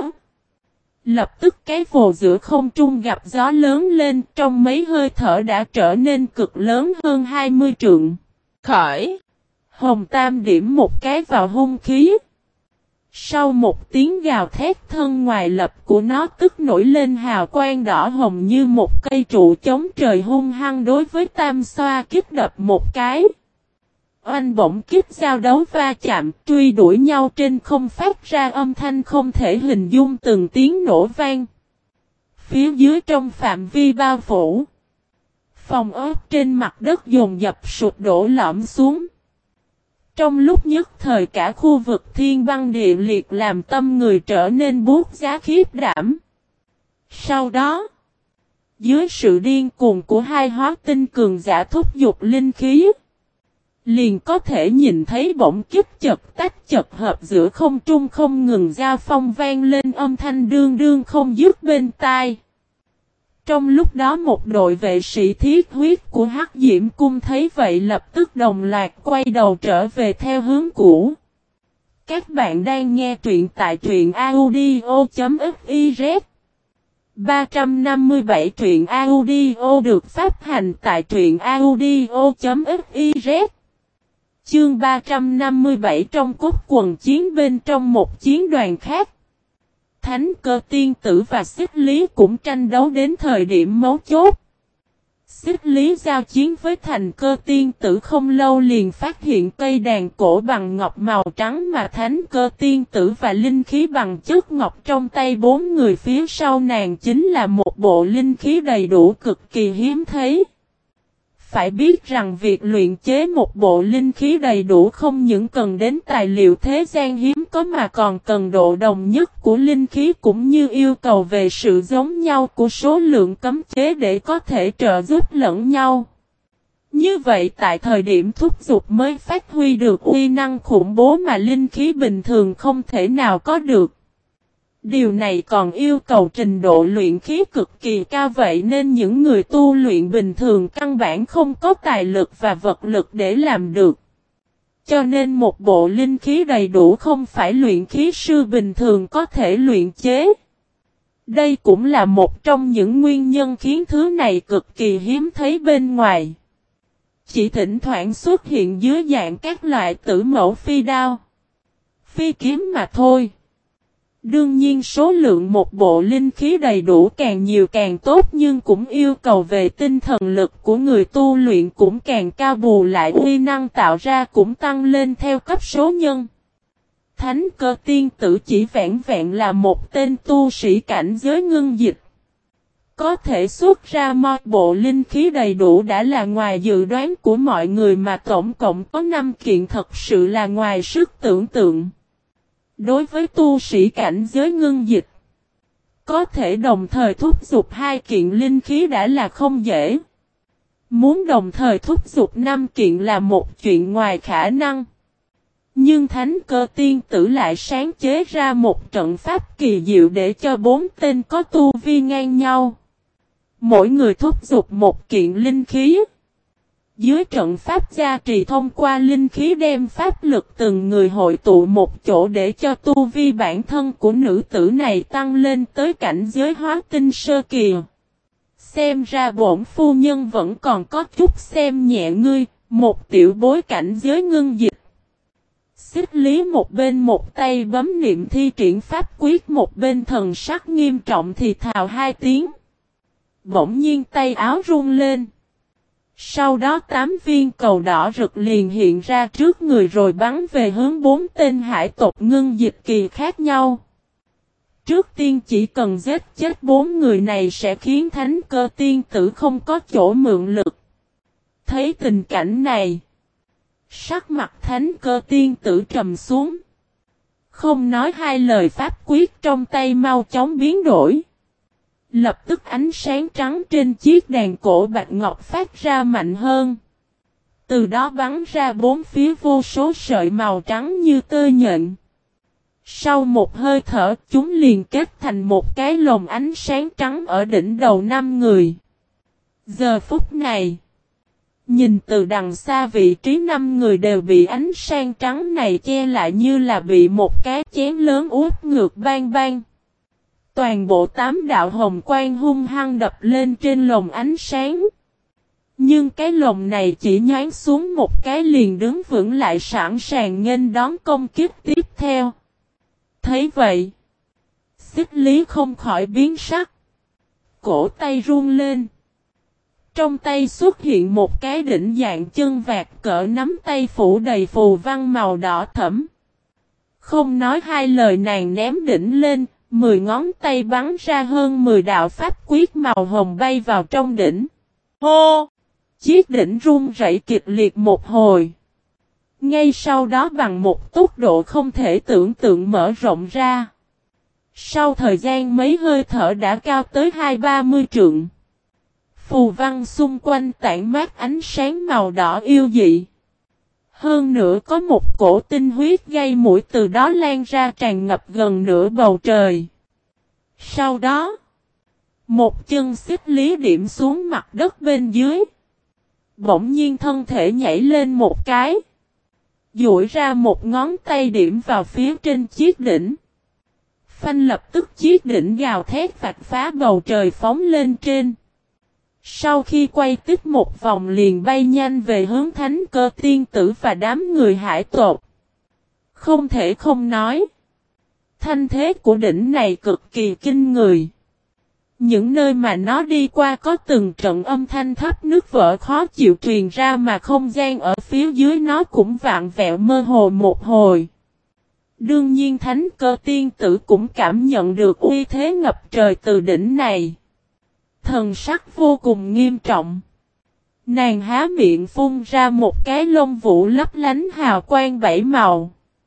Lập tức cái vồ giữa không trung gặp gió lớn lên, trong mấy hơi thở đã trở nên cực lớn hơn 20 trượng. Khởi! Hồng Tam điểm một cái vào hung khí. Sau một tiếng gào thét, thân ngoài lập của nó tức nổi lên hào quang đỏ hồng như một cây trụ chống trời, hung hăng đối với Tam Xoa kích đập một cái. Oanh bổng kích giao đấu va chạm, truy đuổi nhau trên không, phát ra âm thanh không thể hình dung, từng tiếng nổ vang. Phía dưới trong phạm vi bao phủ, phòng ốc trên mặt đất dồn dập sụp đổ lõm xuống. Trong lúc nhất thời cả khu vực thiên băng địa liệt, làm tâm người trở nên buốt giá khiếp đảm. Sau đó, dưới sự điên cuồng của hai hóa tinh cường giả thúc giục linh khí, liền có thể nhìn thấy bổng kích chật tách chật hợp giữa không trung, không ngừng giao phong vang lên âm thanh đương đương không dứt bên tai. Trong lúc đó một đội vệ sĩ thiết huyết của Hắc Diễm Cung thấy vậy lập tức đồng loạt quay đầu trở về theo hướng cũ. Các bạn đang nghe truyện tại truyện audio.fiz 357 truyện audio được phát hành tại truyện audio.fiz. Chương 357 trong cốt quần chiến. Bên trong một chiến đoàn khác, Thánh Cơ Tiên Tử và Xích Lý cũng tranh đấu đến thời điểm mấu chốt. Xích Lý giao chiến với Thành Cơ Tiên Tử không lâu liền phát hiện cây đàn cổ bằng ngọc màu trắng mà Thánh Cơ Tiên Tử và linh khí bằng chất ngọc trong tay bốn người phía sau nàng chính là một bộ linh khí đầy đủ cực kỳ hiếm thấy. Phải biết rằng việc luyện chế một bộ linh khí đầy đủ không những cần đến tài liệu thế gian hiếm có mà còn cần độ đồng nhất của linh khí, cũng như yêu cầu về sự giống nhau của số lượng cấm chế để có thể trợ giúp lẫn nhau. Như vậy tại thời điểm thúc giục mới phát huy được uy năng khủng bố mà linh khí bình thường không thể nào có được. Điều này còn yêu cầu trình độ luyện khí cực kỳ cao, vậy nên những người tu luyện bình thường căn bản không có tài lực và vật lực để làm được. Cho nên một bộ linh khí đầy đủ không phải luyện khí sư bình thường có thể luyện chế. Đây cũng là một trong những nguyên nhân khiến thứ này cực kỳ hiếm thấy bên ngoài. Chỉ thỉnh thoảng xuất hiện dưới dạng các loại tử mẫu phi đao, phi kiếm mà thôi. Đương nhiên số lượng một bộ linh khí đầy đủ càng nhiều càng tốt, nhưng cũng yêu cầu về tinh thần lực của người tu luyện cũng càng cao, bù lại uy năng tạo ra cũng tăng lên theo cấp số nhân. Thánh Cơ Tiên Tử chỉ vẹn vẹn là một tên tu sĩ cảnh giới ngưng dịch. Có thể xuất ra một bộ linh khí đầy đủ đã là ngoài dự đoán của mọi người, mà tổng cộng có 5 kiện thật sự là ngoài sức tưởng tượng. Đối với tu sĩ cảnh giới ngưng dịch, có thể đồng thời thúc giục 2 kiện linh khí đã là không dễ. Muốn đồng thời thúc giục 5 kiện là một chuyện ngoài khả năng. Nhưng Thánh Cơ Tiên Tử lại sáng chế ra một trận pháp kỳ diệu để cho 4 tên có tu vi ngang nhau, mỗi người thúc giục 1 kiện linh khí. Dưới trận pháp gia trì, thông qua linh khí đem pháp lực từng người hội tụ một chỗ để cho tu vi bản thân của nữ tử này tăng lên tới cảnh giới hóa tinh sơ kỳ. Xem ra bổn phu nhân vẫn còn có chút xem nhẹ ngươi, một tiểu bối cảnh giới ngưng dịch. Xích Lý một bên một tay bấm niệm thi triển pháp quyết, một bên thần sắc nghiêm trọng thì thào 2 tiếng. Bỗng nhiên tay áo rung lên. Sau đó 8 viên cầu đỏ rực liền hiện ra trước người rồi bắn về hướng 4 tên hải tộc ngưng dịch kỳ khác nhau. Trước tiên chỉ cần giết chết 4 người này sẽ khiến Thánh Cơ Tiên Tử không có chỗ mượn lực. Thấy tình cảnh này, sắc mặt Thánh Cơ Tiên Tử trầm xuống. Không nói hai lời, pháp quyết trong tay mau chóng biến đổi. Lập tức ánh sáng trắng trên chiếc đàn cổ bạch ngọc phát ra mạnh hơn. Từ đó bắn ra 4 phía vô số sợi màu trắng như tơ nhện. Sau một hơi thở, chúng liền kết thành một cái lồng ánh sáng trắng ở đỉnh đầu 5 người. Giờ phút này, nhìn từ đằng xa, vị trí 5 người đều bị ánh sáng trắng này che lại như là bị một cái chén lớn úp ngược bang bang. Toàn bộ 8 đạo hồng quang hung hăng đập lên trên lồng ánh sáng. Nhưng cái lồng này chỉ nhoáng xuống một cái liền đứng vững lại, sẵn sàng nghênh đón công kích tiếp theo. Thấy vậy, Xích Lý không khỏi biến sắc. Cổ tay run lên. Trong tay xuất hiện một cái đỉnh dạng chân vạc cỡ nắm tay phủ đầy phù văn màu đỏ thẫm. Không nói hai lời nàng ném đỉnh lên, 10 ngón tay bắn ra hơn 10 đạo pháp quyết màu hồng bay vào trong đỉnh. Hô! Chiếc đỉnh rung rẩy kịch liệt một hồi. Ngay sau đó bằng một tốc độ không thể tưởng tượng mở rộng ra. Sau thời gian mấy hơi thở đã cao tới 20-30 trượng. Phù văn xung quanh tản mát ánh sáng màu đỏ yêu dị. Hơn nữa có một cổ tinh huyết gây mũi từ đó lan ra tràn ngập gần nửa bầu trời. Sau đó, một chân Xích Lý điểm xuống mặt đất bên dưới. Bỗng nhiên thân thể nhảy lên một cái. Duỗi ra một ngón tay điểm vào phía trên chiếc đỉnh. Phanh lập tức chiếc đỉnh gào thét vạch phá bầu trời phóng lên trên. Sau khi quay tích một vòng liền bay nhanh về hướng Thánh Cơ Tiên Tử và đám người hải tộc. Không thể không nói. Thanh thế của đỉnh này cực kỳ kinh người. Những nơi mà nó đi qua có từng trận âm thanh thấp nước vỡ khó chịu truyền ra mà không gian ở phía dưới nó cũng vạn vẹo mơ hồ một hồi. Đương nhiên Thánh Cơ Tiên Tử cũng cảm nhận được uy thế ngập trời từ đỉnh này. Thần sắc vô cùng nghiêm trọng. Nàng há miệng phun ra một cái lông vũ lấp lánh hào quang 7 màu.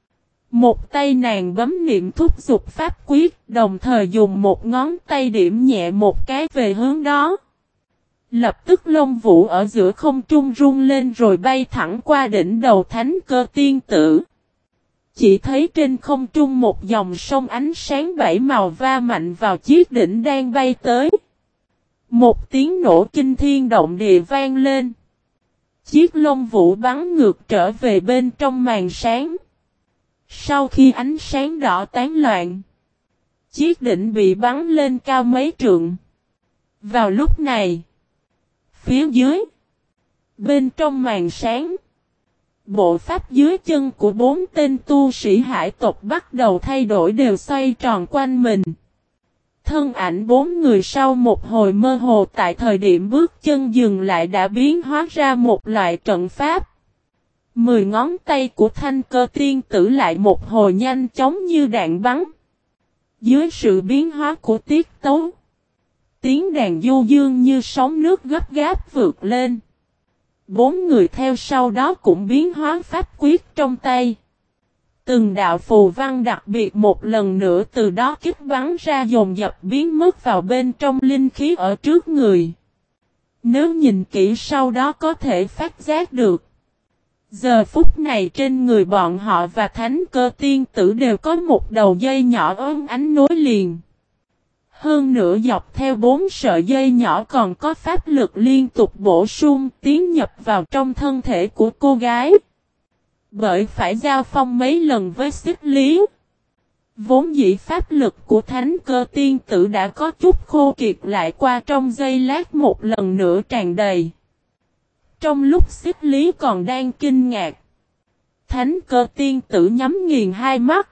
Một tay nàng bấm niệm thúc giục pháp quyết, đồng thời dùng một ngón tay điểm nhẹ một cái về hướng đó. Lập tức lông vũ ở giữa không trung rung lên rồi bay thẳng qua đỉnh đầu Thánh Cơ Tiên Tử. Chỉ thấy trên không trung một dòng sông ánh sáng 7 màu va mạnh vào chiếc đỉnh đang bay tới. Một tiếng nổ kinh thiên động địa vang lên. Chiếc lông vũ bắn ngược trở về bên trong màn sáng. Sau khi ánh sáng đỏ tán loạn, chiếc đỉnh bị bắn lên cao mấy trượng. Vào lúc này, phía dưới, bên trong màn sáng, bộ pháp dưới chân của 4 tên tu sĩ hải tộc bắt đầu thay đổi đều xoay tròn quanh mình. Thân ảnh 4 người sau một hồi mơ hồ tại thời điểm bước chân dừng lại đã biến hóa ra một loại trận pháp. 10 ngón tay của Thanh Cơ Tiên Tử lại một hồi nhanh chóng như đạn bắn. Dưới sự biến hóa của tiết tấu, tiếng đàn du dương như sóng nước gấp gáp vượt lên. 4 người theo sau đó cũng biến hóa pháp quyết trong tay. Từng đạo phù văn đặc biệt một lần nữa từ đó kích bắn ra dồn dập biến mất vào bên trong linh khí ở trước người. Nếu nhìn kỹ sau đó có thể phát giác được. Giờ phút này trên người bọn họ và Thánh Cơ Tiên Tử đều có một đầu dây nhỏ ốm ánh nối liền. Hơn nữa dọc theo 4 sợi dây nhỏ còn có pháp lực liên tục bổ sung tiến nhập vào trong thân thể của cô gái. Bởi phải giao phong mấy lần với Xích Lý. Vốn dĩ pháp lực của Thánh Cơ Tiên Tử đã có chút khô kiệt lại qua trong giây lát một lần nữa tràn đầy. Trong lúc Xích Lý còn đang kinh ngạc, Thánh Cơ Tiên Tử nhắm nghiền hai mắt.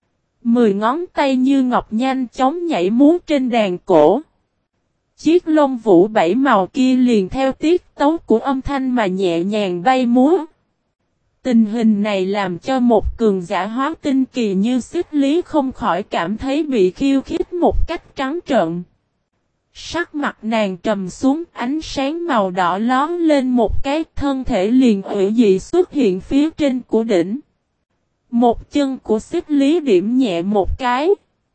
10 ngón tay như ngọc nhanh chóng nhảy múa trên đàn cổ. Chiếc lông vũ 7 màu kia liền theo tiết tấu của âm thanh mà nhẹ nhàng bay múa. Tình hình này làm cho một cường giả hóa tinh kỳ như Xích Lý không khỏi cảm thấy bị khiêu khích một cách trắng trợn. Sắc mặt nàng trầm xuống, ánh sáng màu đỏ lóm lên một cái, thân thể liền ủy dị xuất hiện phía trên của đỉnh. Một chân của Xích Lý điểm nhẹ một cái.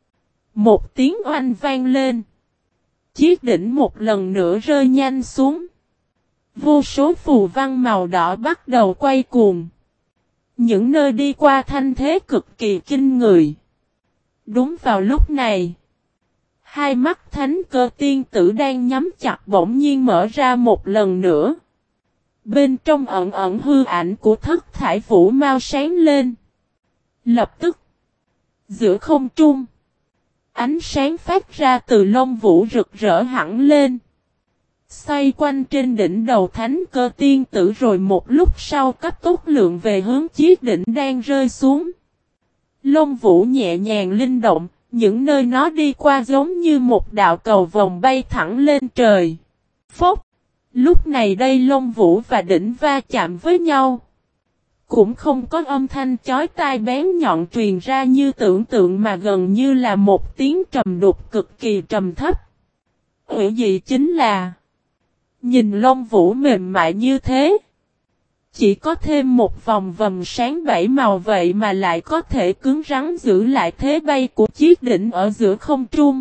Một tiếng oanh vang lên. Chiếc đỉnh một lần nữa rơi nhanh xuống. Vô số phù văn màu đỏ bắt đầu quay cuồng. Những nơi đi qua thanh thế cực kỳ kinh người. Đúng vào lúc này, hai mắt Thánh Cơ Tiên Tử đang nhắm chặt bỗng nhiên mở ra một lần nữa. Bên trong ẩn ẩn hư ảnh của Thất Thải Vũ mau sáng lên. Lập tức, giữa không trung, ánh sáng phát ra từ lông vũ rực rỡ hẳn lên. Xoay quanh trên đỉnh đầu Thánh Cơ Tiên Tử rồi một lúc sau cấp tốc lượng về hướng chiếc đỉnh đang rơi xuống. Lông vũ nhẹ nhàng linh động, những nơi nó đi qua giống như một đạo cầu vồng bay thẳng lên trời. Phốc! Lúc này đây lông vũ và đỉnh va chạm với nhau. Cũng không có âm thanh chói tai bén nhọn truyền ra như tưởng tượng mà gần như là một tiếng trầm đục cực kỳ trầm thấp. Ủy dị chính là nhìn lông vũ mềm mại như thế. Chỉ có thêm một vòng vầng sáng bảy màu vậy mà lại có thể cứng rắn giữ lại thế bay của chiếc đỉnh ở giữa không trung.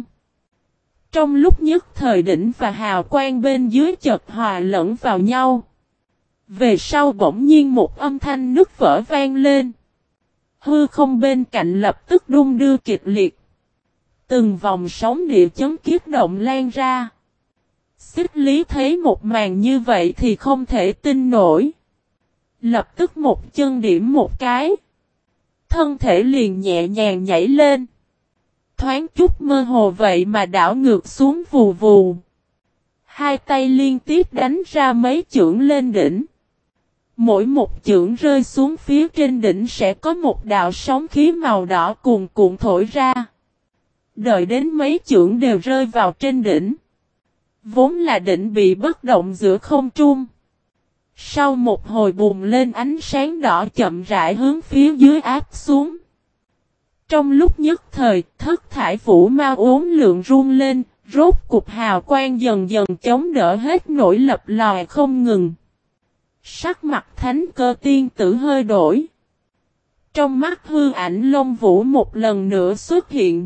Trong lúc nhất thời đỉnh và hào quang bên dưới chợt hòa lẫn vào nhau. Về sau bỗng nhiên một âm thanh nứt vỡ vang lên. Hư không bên cạnh lập tức đung đưa kịch liệt. Từng vòng sóng địa chấn kiếp động lan ra. Xích Lý thấy một màn như vậy thì không thể tin nổi. Lập tức một chân điểm một cái. Thân thể liền nhẹ nhàng nhảy lên. Thoáng chút mơ hồ vậy mà đảo ngược xuống vù vù. Hai tay liên tiếp đánh ra mấy chưởng lên đỉnh. Mỗi một chưởng rơi xuống phía trên đỉnh sẽ có một đạo sóng khí màu đỏ cuồn cuộn thổi ra. Đợi đến mấy chưởng đều rơi vào trên đỉnh. Vốn là đỉnh bị bất động giữa không trung. Sau một hồi bùng lên ánh sáng đỏ chậm rãi hướng phía dưới áp xuống. Trong lúc nhất thời, thất thải vũ mau uốn lượn run lên, rốt cục hào quang dần dần chống đỡ hết nổi lập lòi không ngừng. Sắc mặt Thánh Cơ tiên tử hơi đổi. Trong mắt hư ảnh lông vũ một lần nữa xuất hiện.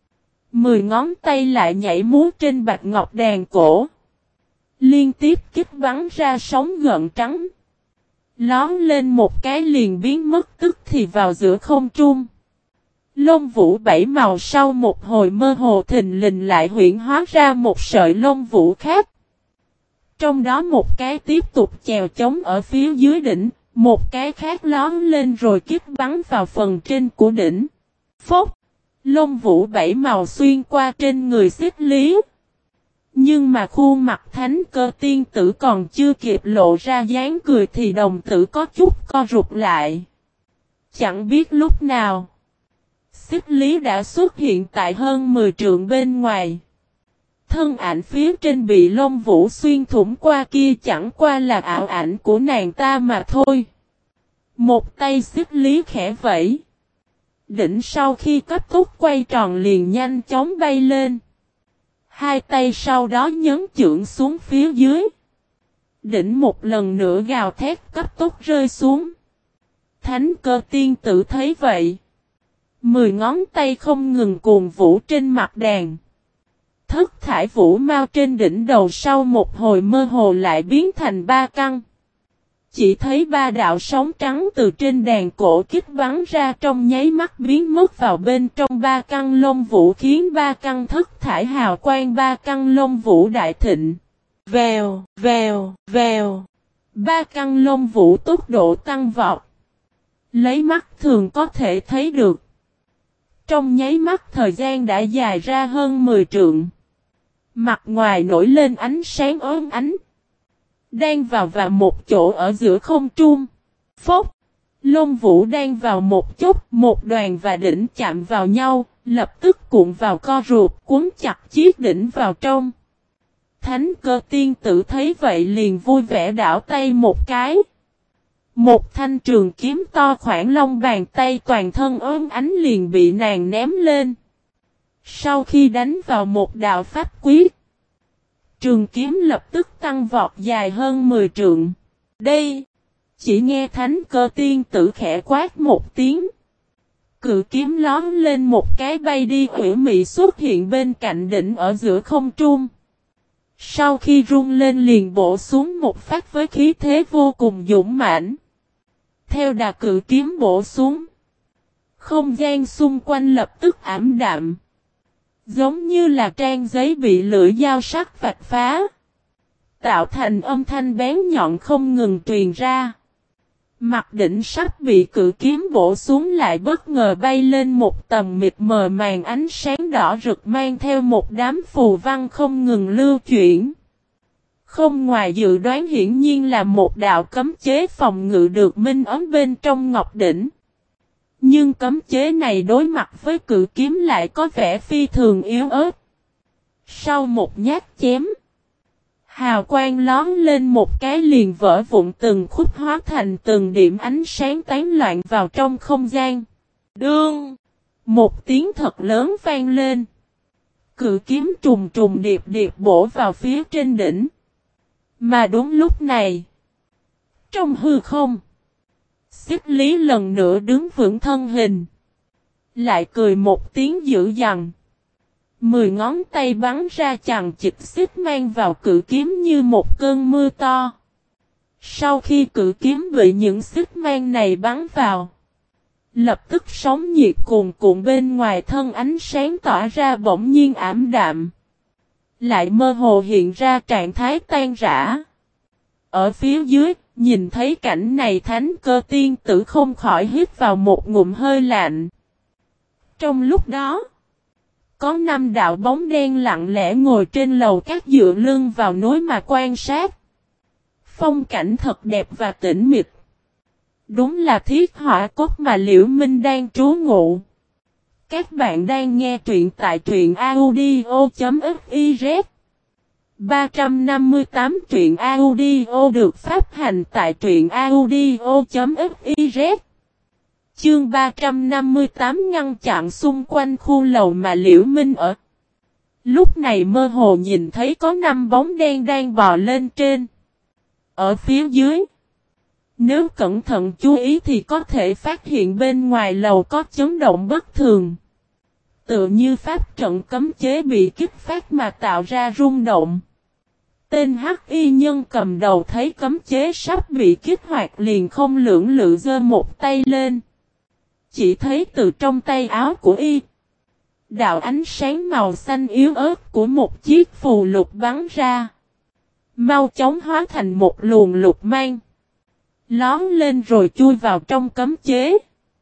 10 ngón tay lại nhảy múa trên bạch ngọc đàn cổ. Liên tiếp kích bắn ra sóng gợn trắng. Lón lên một cái liền biến mất tức thì vào giữa không trung. Lông vũ bảy màu sau một hồi mơ hồ thình lình lại huyễn hóa ra một sợi lông vũ khác. Trong đó một cái tiếp tục chèo chống ở phía dưới đỉnh, một cái khác lón lên rồi kích bắn vào phần trên của đỉnh. Phốc! Lông vũ bảy màu xuyên qua trên người Xích Lý. Nhưng mà khuôn mặt Thánh Cơ tiên tử còn chưa kịp lộ ra dáng cười thì đồng tử có chút co rụt lại. Chẳng biết lúc nào, Xích Lý đã xuất hiện tại hơn 10 trượng bên ngoài. Thân ảnh phía trên bị lông vũ xuyên thủng qua kia chẳng qua là ảo ảnh của nàng ta mà thôi. Một tay Xích Lý khẽ vẫy. Đỉnh sau khi cấp tốc quay tròn liền nhanh chóng bay lên. Hai tay sau đó nhấn chưởng xuống phía dưới. Đỉnh một lần nữa gào thét cấp tốc rơi xuống. Thánh Cơ tiên tử thấy vậy. 10 ngón tay không ngừng cuồng vũ trên mặt đàn. Thất thải vũ mau trên đỉnh đầu sau một hồi mơ hồ lại biến thành 3 căn. Chỉ thấy 3 đạo sóng trắng từ trên đàn cổ kích bắn ra trong nháy mắt biến mất vào bên trong 3 căn lông vũ khiến 3 căn thất thải hào quang 3 căn lông vũ đại thịnh. Vèo, vèo, vèo. 3 căn lông vũ tốc độ tăng vọt. Lấy mắt thường có thể thấy được. Trong nháy mắt thời gian đã dài ra hơn 10 trượng. Mặt ngoài nổi lên ánh sáng ốm ánh. Đang vào một chỗ ở giữa không trung. Phốc. Lông vũ đang vào một chút, một đoàn và đỉnh chạm vào nhau, lập tức cuộn vào co ruột, cuốn chặt chiếc đỉnh vào trong. Thánh Cơ tiên tử thấy vậy liền vui vẻ đảo tay một cái. Một thanh trường kiếm to khoảng long bàn tay toàn thân ốm ánh liền bị nàng ném lên. Sau khi đánh vào một đạo pháp quyết, trường kiếm lập tức tăng vọt dài hơn 10 trượng. Đây! Chỉ nghe Thánh Cơ tiên tử khẽ quát một tiếng. Cự kiếm lón lên một cái bay đi ủy mị xuất hiện bên cạnh đỉnh ở giữa không trung. Sau khi rung lên liền bổ xuống một phát với khí thế vô cùng dũng mãnh. Theo đà cự kiếm bổ xuống, không gian xung quanh lập tức ảm đạm. Giống như là trang giấy bị lưỡi dao sắc vạch phá. Tạo thành âm thanh bén nhọn không ngừng truyền ra. Mặt đỉnh sắp bị cự kiếm bổ xuống lại bất ngờ bay lên một tầng mịt mờ màn ánh sáng đỏ rực mang theo một đám phù văn không ngừng lưu chuyển. Không ngoài dự đoán hiển nhiên là một đạo cấm chế phòng ngự được minh ấm bên trong ngọc đỉnh. Nhưng cấm chế này đối mặt với cự kiếm lại có vẻ phi thường yếu ớt. Sau một nhát chém, hào quang lóm lên một cái liền vỡ vụn từng khúc hóa thành từng điểm ánh sáng tán loạn vào trong không gian. Đương! Một tiếng thật lớn vang lên. Cự kiếm trùng trùng điệp điệp bổ vào phía trên đỉnh. Mà đúng lúc này, trong hư không, Xích Lý lần nữa đứng vững thân hình. Lại cười một tiếng dữ dằn. 10 ngón tay bắn ra chằng chịt xích mang vào cự kiếm như một cơn mưa to. Sau khi cự kiếm bị những xích mang này bắn vào, lập tức sóng nhiệt cuồn cuộn bên ngoài thân ánh sáng tỏa ra bỗng nhiên ảm đạm. Lại mơ hồ hiện ra trạng thái tan rã. Ở phía dưới, nhìn thấy cảnh này Thánh Cơ Tiên Tử không khỏi hít vào một ngụm hơi lạnh. Trong lúc đó, có 5 đạo bóng đen lặng lẽ ngồi trên lầu các dựa lưng vào núi mà quan sát. Phong cảnh thật đẹp và tĩnh mịch. Đúng là thiết hỏa cốt mà Liễu Minh đang trú ngụ. Các bạn đang nghe truyện tại truyện audio.fiz 358 truyện audio được phát hành tại truyện audio.fiz. Chương 358 ngăn chặn xung quanh khu lầu mà Liễu Minh ở. Lúc này mơ hồ nhìn thấy có 5 bóng đen đang bò lên trên. Ở phía dưới, nếu cẩn thận chú ý thì có thể phát hiện bên ngoài lầu có chấn động bất thường. Tựa như pháp trận cấm chế bị kích phát mà tạo ra rung động. Tên hắc y nhân cầm đầu thấy cấm chế sắp bị kích hoạt liền không lưỡng lự giơ một tay lên. Chỉ thấy từ trong tay áo của y, đạo ánh sáng màu xanh yếu ớt của một chiếc phù lục bắn ra. Mau chóng hóa thành một luồng lục mang. Lón lên rồi chui vào trong cấm chế.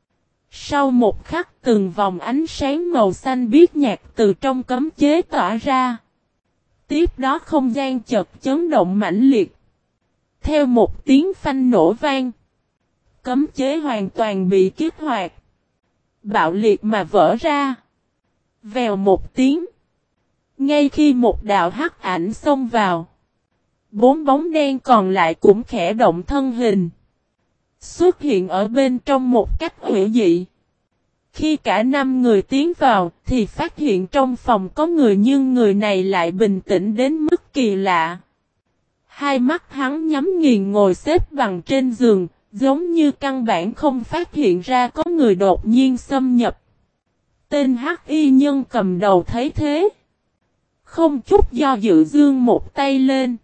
Sau một khắc từng vòng ánh sáng màu xanh biếc nhạt từ trong cấm chế tỏa ra. Tiếp đó không gian chợt chấn động mãnh liệt. Theo một tiếng phanh nổ vang, cấm chế hoàn toàn bị kích hoạt. Bạo liệt mà vỡ ra. Vèo một tiếng. Ngay khi một đạo hắc ảnh xông vào, 4 bóng đen còn lại cũng khẽ động thân hình. Xuất hiện ở bên trong một cách hủy dị. Khi cả 5 người tiến vào thì phát hiện trong phòng có người nhưng người này lại bình tĩnh đến mức kỳ lạ. Hai mắt hắn nhắm nghiền ngồi xếp bằng trên giường, giống như căn bản không phát hiện ra có người đột nhiên xâm nhập. Tên hắc y nhân cầm đầu thấy thế, không chút do dự giương một tay lên.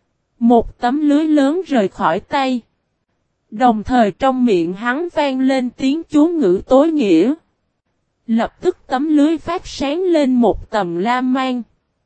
Một tấm lưới lớn rời khỏi tay. Đồng thời trong miệng hắn vang lên tiếng chú ngữ tối nghĩa. Lập tức tấm lưới phát sáng lên một tầm lam mang.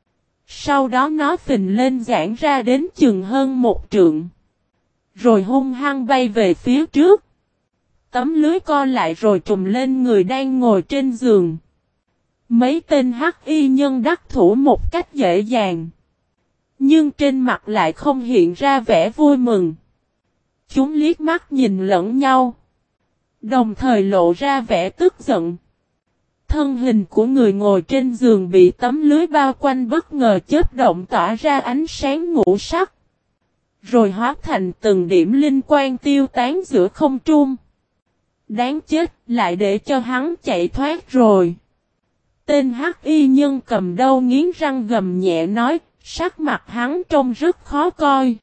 Sau đó nó phình lên giãn ra đến chừng hơn 1 trượng. Rồi hung hăng bay về phía trước. Tấm lưới co lại rồi trùm lên người đang ngồi trên giường. Mấy tên hắc y nhân đắc thủ một cách dễ dàng. Nhưng trên mặt lại không hiện ra vẻ vui mừng. Chúng liếc mắt nhìn lẫn nhau. Đồng thời lộ ra vẻ tức giận. Thân hình của người ngồi trên giường bị tấm lưới bao quanh bất ngờ chớp động tỏa ra ánh sáng ngũ sắc. Rồi hóa thành từng điểm linh quang tiêu tán giữa không trung. Đáng chết, lại để cho hắn chạy thoát rồi. Tên hắc y nhân cầm đầu nghiến răng gầm nhẹ nói, sắc mặt hắn trông rất khó coi.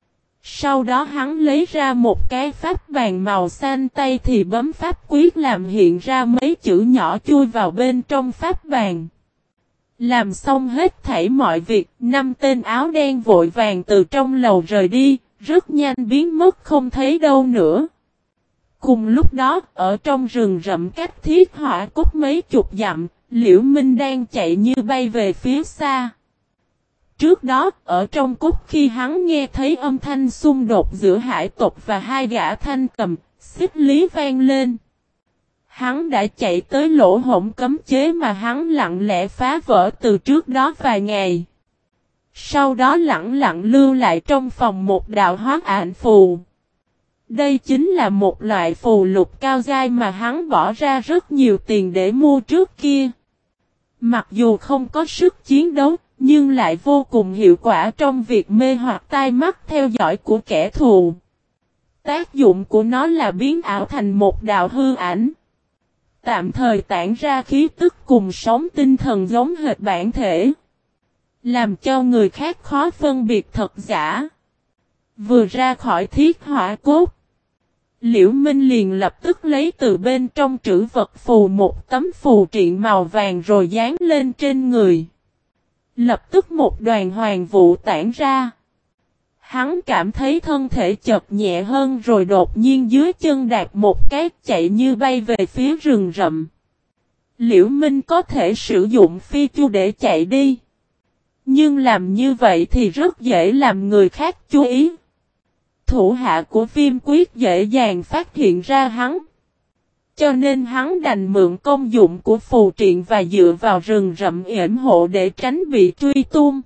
Sau đó hắn lấy ra một cái pháp bàn màu xanh tay thì bấm pháp quyết làm hiện ra mấy chữ nhỏ chui vào bên trong pháp bàn. Làm xong hết thảy mọi việc, 5 tên áo đen vội vàng từ trong lầu rời đi, rất nhanh biến mất không thấy đâu nữa. Cùng lúc đó, ở trong rừng rậm cách thiết hỏa cốt mấy chục dặm, Liễu Minh đang chạy như bay về phía xa. Trước đó, ở trong cốt khi hắn nghe thấy âm thanh xung đột giữa hải tộc và 2 gã thanh cầm, Xích Lý vang lên. Hắn đã chạy tới lỗ hổng cấm chế mà hắn lặng lẽ phá vỡ từ trước đó vài ngày. Sau đó lặng lặng lưu lại trong phòng một đạo hóa ảnh phù. Đây chính là một loại phù lục cao giai mà hắn bỏ ra rất nhiều tiền để mua trước kia. Mặc dù không có sức chiến đấu, nhưng lại vô cùng hiệu quả trong việc mê hoặc tai mắt theo dõi của kẻ thù. Tác dụng của nó là biến ảo thành một đạo hư ảnh. Tạm thời tản ra khí tức cùng sóng tinh thần giống hệt bản thể. Làm cho người khác khó phân biệt thật giả. Vừa ra khỏi thiết hỏa cốt, Liễu Minh liền lập tức lấy từ bên trong trữ vật phù một tấm phù triện màu vàng rồi dán lên trên người. Lập tức một đoàn hoàng vụ tản ra. Hắn cảm thấy thân thể chợt nhẹ hơn rồi đột nhiên dưới chân đạp một cái chạy như bay về phía rừng rậm. Liễu Minh có thể sử dụng phi chu để chạy đi. Nhưng làm như vậy thì rất dễ làm người khác chú ý. Thủ hạ của Viêm Quyết dễ dàng phát hiện ra hắn. Cho nên hắn đành mượn công dụng của phù triện và dựa vào rừng rậm yểm hộ để tránh bị truy tung.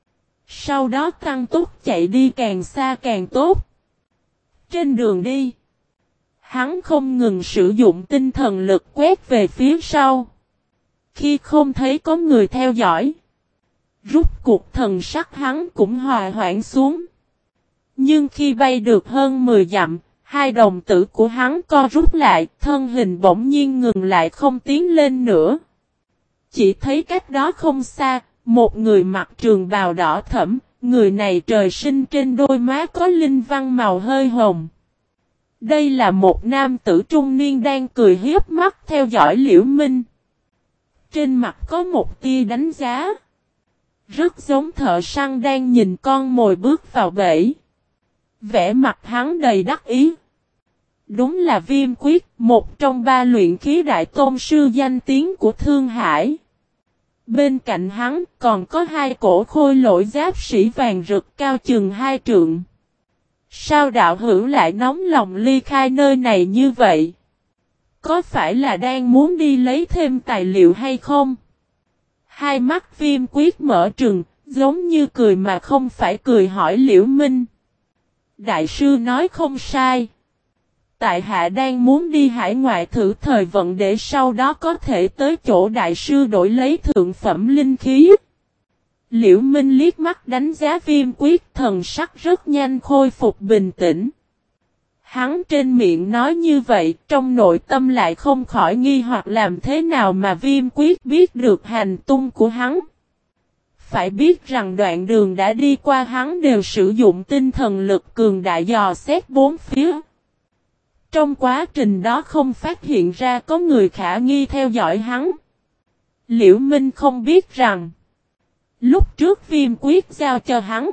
Sau đó tăng tốc chạy đi càng xa càng tốt. Trên đường đi, hắn không ngừng sử dụng tinh thần lực quét về phía sau. Khi không thấy có người theo dõi, rút cuộc thần sắc hắn cũng hòa hoãn xuống. Nhưng khi bay được hơn 10 dặm, hai đồng tử của hắn co rút lại, thân hình bỗng nhiên ngừng lại không tiến lên nữa. Chỉ thấy cách đó không xa, một người mặc trường bào đỏ thẫm, người này trời sinh trên đôi má có linh văn màu hơi hồng. Đây là một nam tử trung niên đang cười hiếp mắt theo dõi Liễu Minh. Trên mặt có một tia đánh giá. Rất giống thợ săn đang nhìn con mồi bước vào bẫy. Vẻ mặt hắn đầy đắc ý. Đúng là Viêm Quyết, một trong ba luyện khí đại tôn sư danh tiếng của Thương Hải. Bên cạnh hắn còn có hai cổ khôi lỗi giáp sĩ vàng rực cao chừng 2 trượng. Sao đạo hữu lại nóng lòng ly khai nơi này như vậy? Có phải là đang muốn đi lấy thêm tài liệu hay không? Hai mắt Viêm Quyết mở trừng, giống như cười mà không phải cười hỏi Liễu Minh. Đại sư nói không sai. Tại hạ đang muốn đi hải ngoại thử thời vận để sau đó có thể tới chỗ đại sư đổi lấy thượng phẩm linh khí. Liễu Minh liếc mắt đánh giá Viêm Quyết, thần sắc rất nhanh khôi phục bình tĩnh. Hắn trên miệng nói như vậy, trong nội tâm lại không khỏi nghi hoặc làm thế nào mà Viêm Quyết biết được hành tung của hắn. Phải biết rằng đoạn đường đã đi qua hắn đều sử dụng tinh thần lực cường đại dò xét bốn phía. Trong quá trình đó không phát hiện ra có người khả nghi theo dõi hắn. Liễu Minh không biết rằng, lúc trước Viêm Quyết giao cho hắn,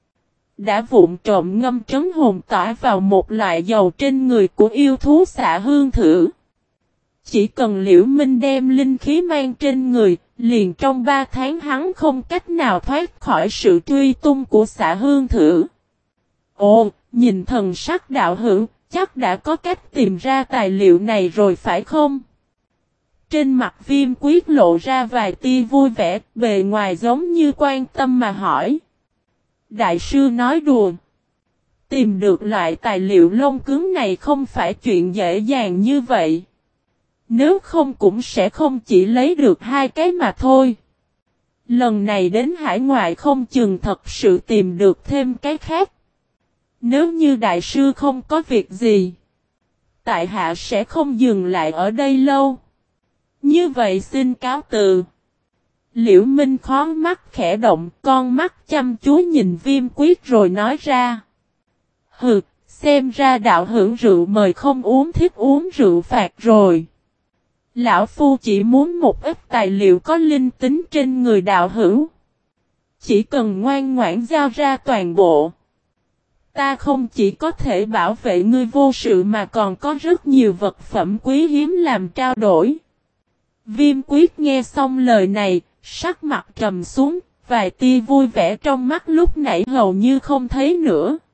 đã vụng trộm ngâm trấn hồn tỏa vào một loại dầu trên người của yêu thú xạ hương thử. Chỉ cần Liễu Minh đem linh khí mang trên người, liền trong 3 tháng hắn không cách nào thoát khỏi sự truy tung của xạ hương thử. Ồ, nhìn thần sắc đạo hữu, chắc đã có cách tìm ra tài liệu này rồi phải không? Trên mặt Viêm Quyết lộ ra vài tia vui vẻ, bề ngoài giống như quan tâm mà hỏi. Đại sư nói đùa. Tìm được loại tài liệu lông cứng này không phải chuyện dễ dàng như vậy. Nếu không cũng sẽ không chỉ lấy được 2 cái mà thôi. Lần này đến hải ngoại không chừng thật sự tìm được thêm cái khác. Nếu như đại sư không có việc gì, tại hạ sẽ không dừng lại ở đây lâu. Như vậy xin cáo từ. Liễu Minh khó mắt khẽ động, con mắt chăm chú nhìn Viêm Quyết rồi nói ra. Hừ, xem ra đạo hữu rượu mời không uống thích uống rượu phạt rồi. Lão Phu chỉ muốn một ít tài liệu có linh tính trên người đạo hữu. Chỉ cần ngoan ngoãn giao ra toàn bộ. Ta không chỉ có thể bảo vệ ngươi vô sự mà còn có rất nhiều vật phẩm quý hiếm làm trao đổi. Viêm Quyết nghe xong lời này, sắc mặt trầm xuống, vài tia vui vẻ trong mắt lúc nãy hầu như không thấy nữa.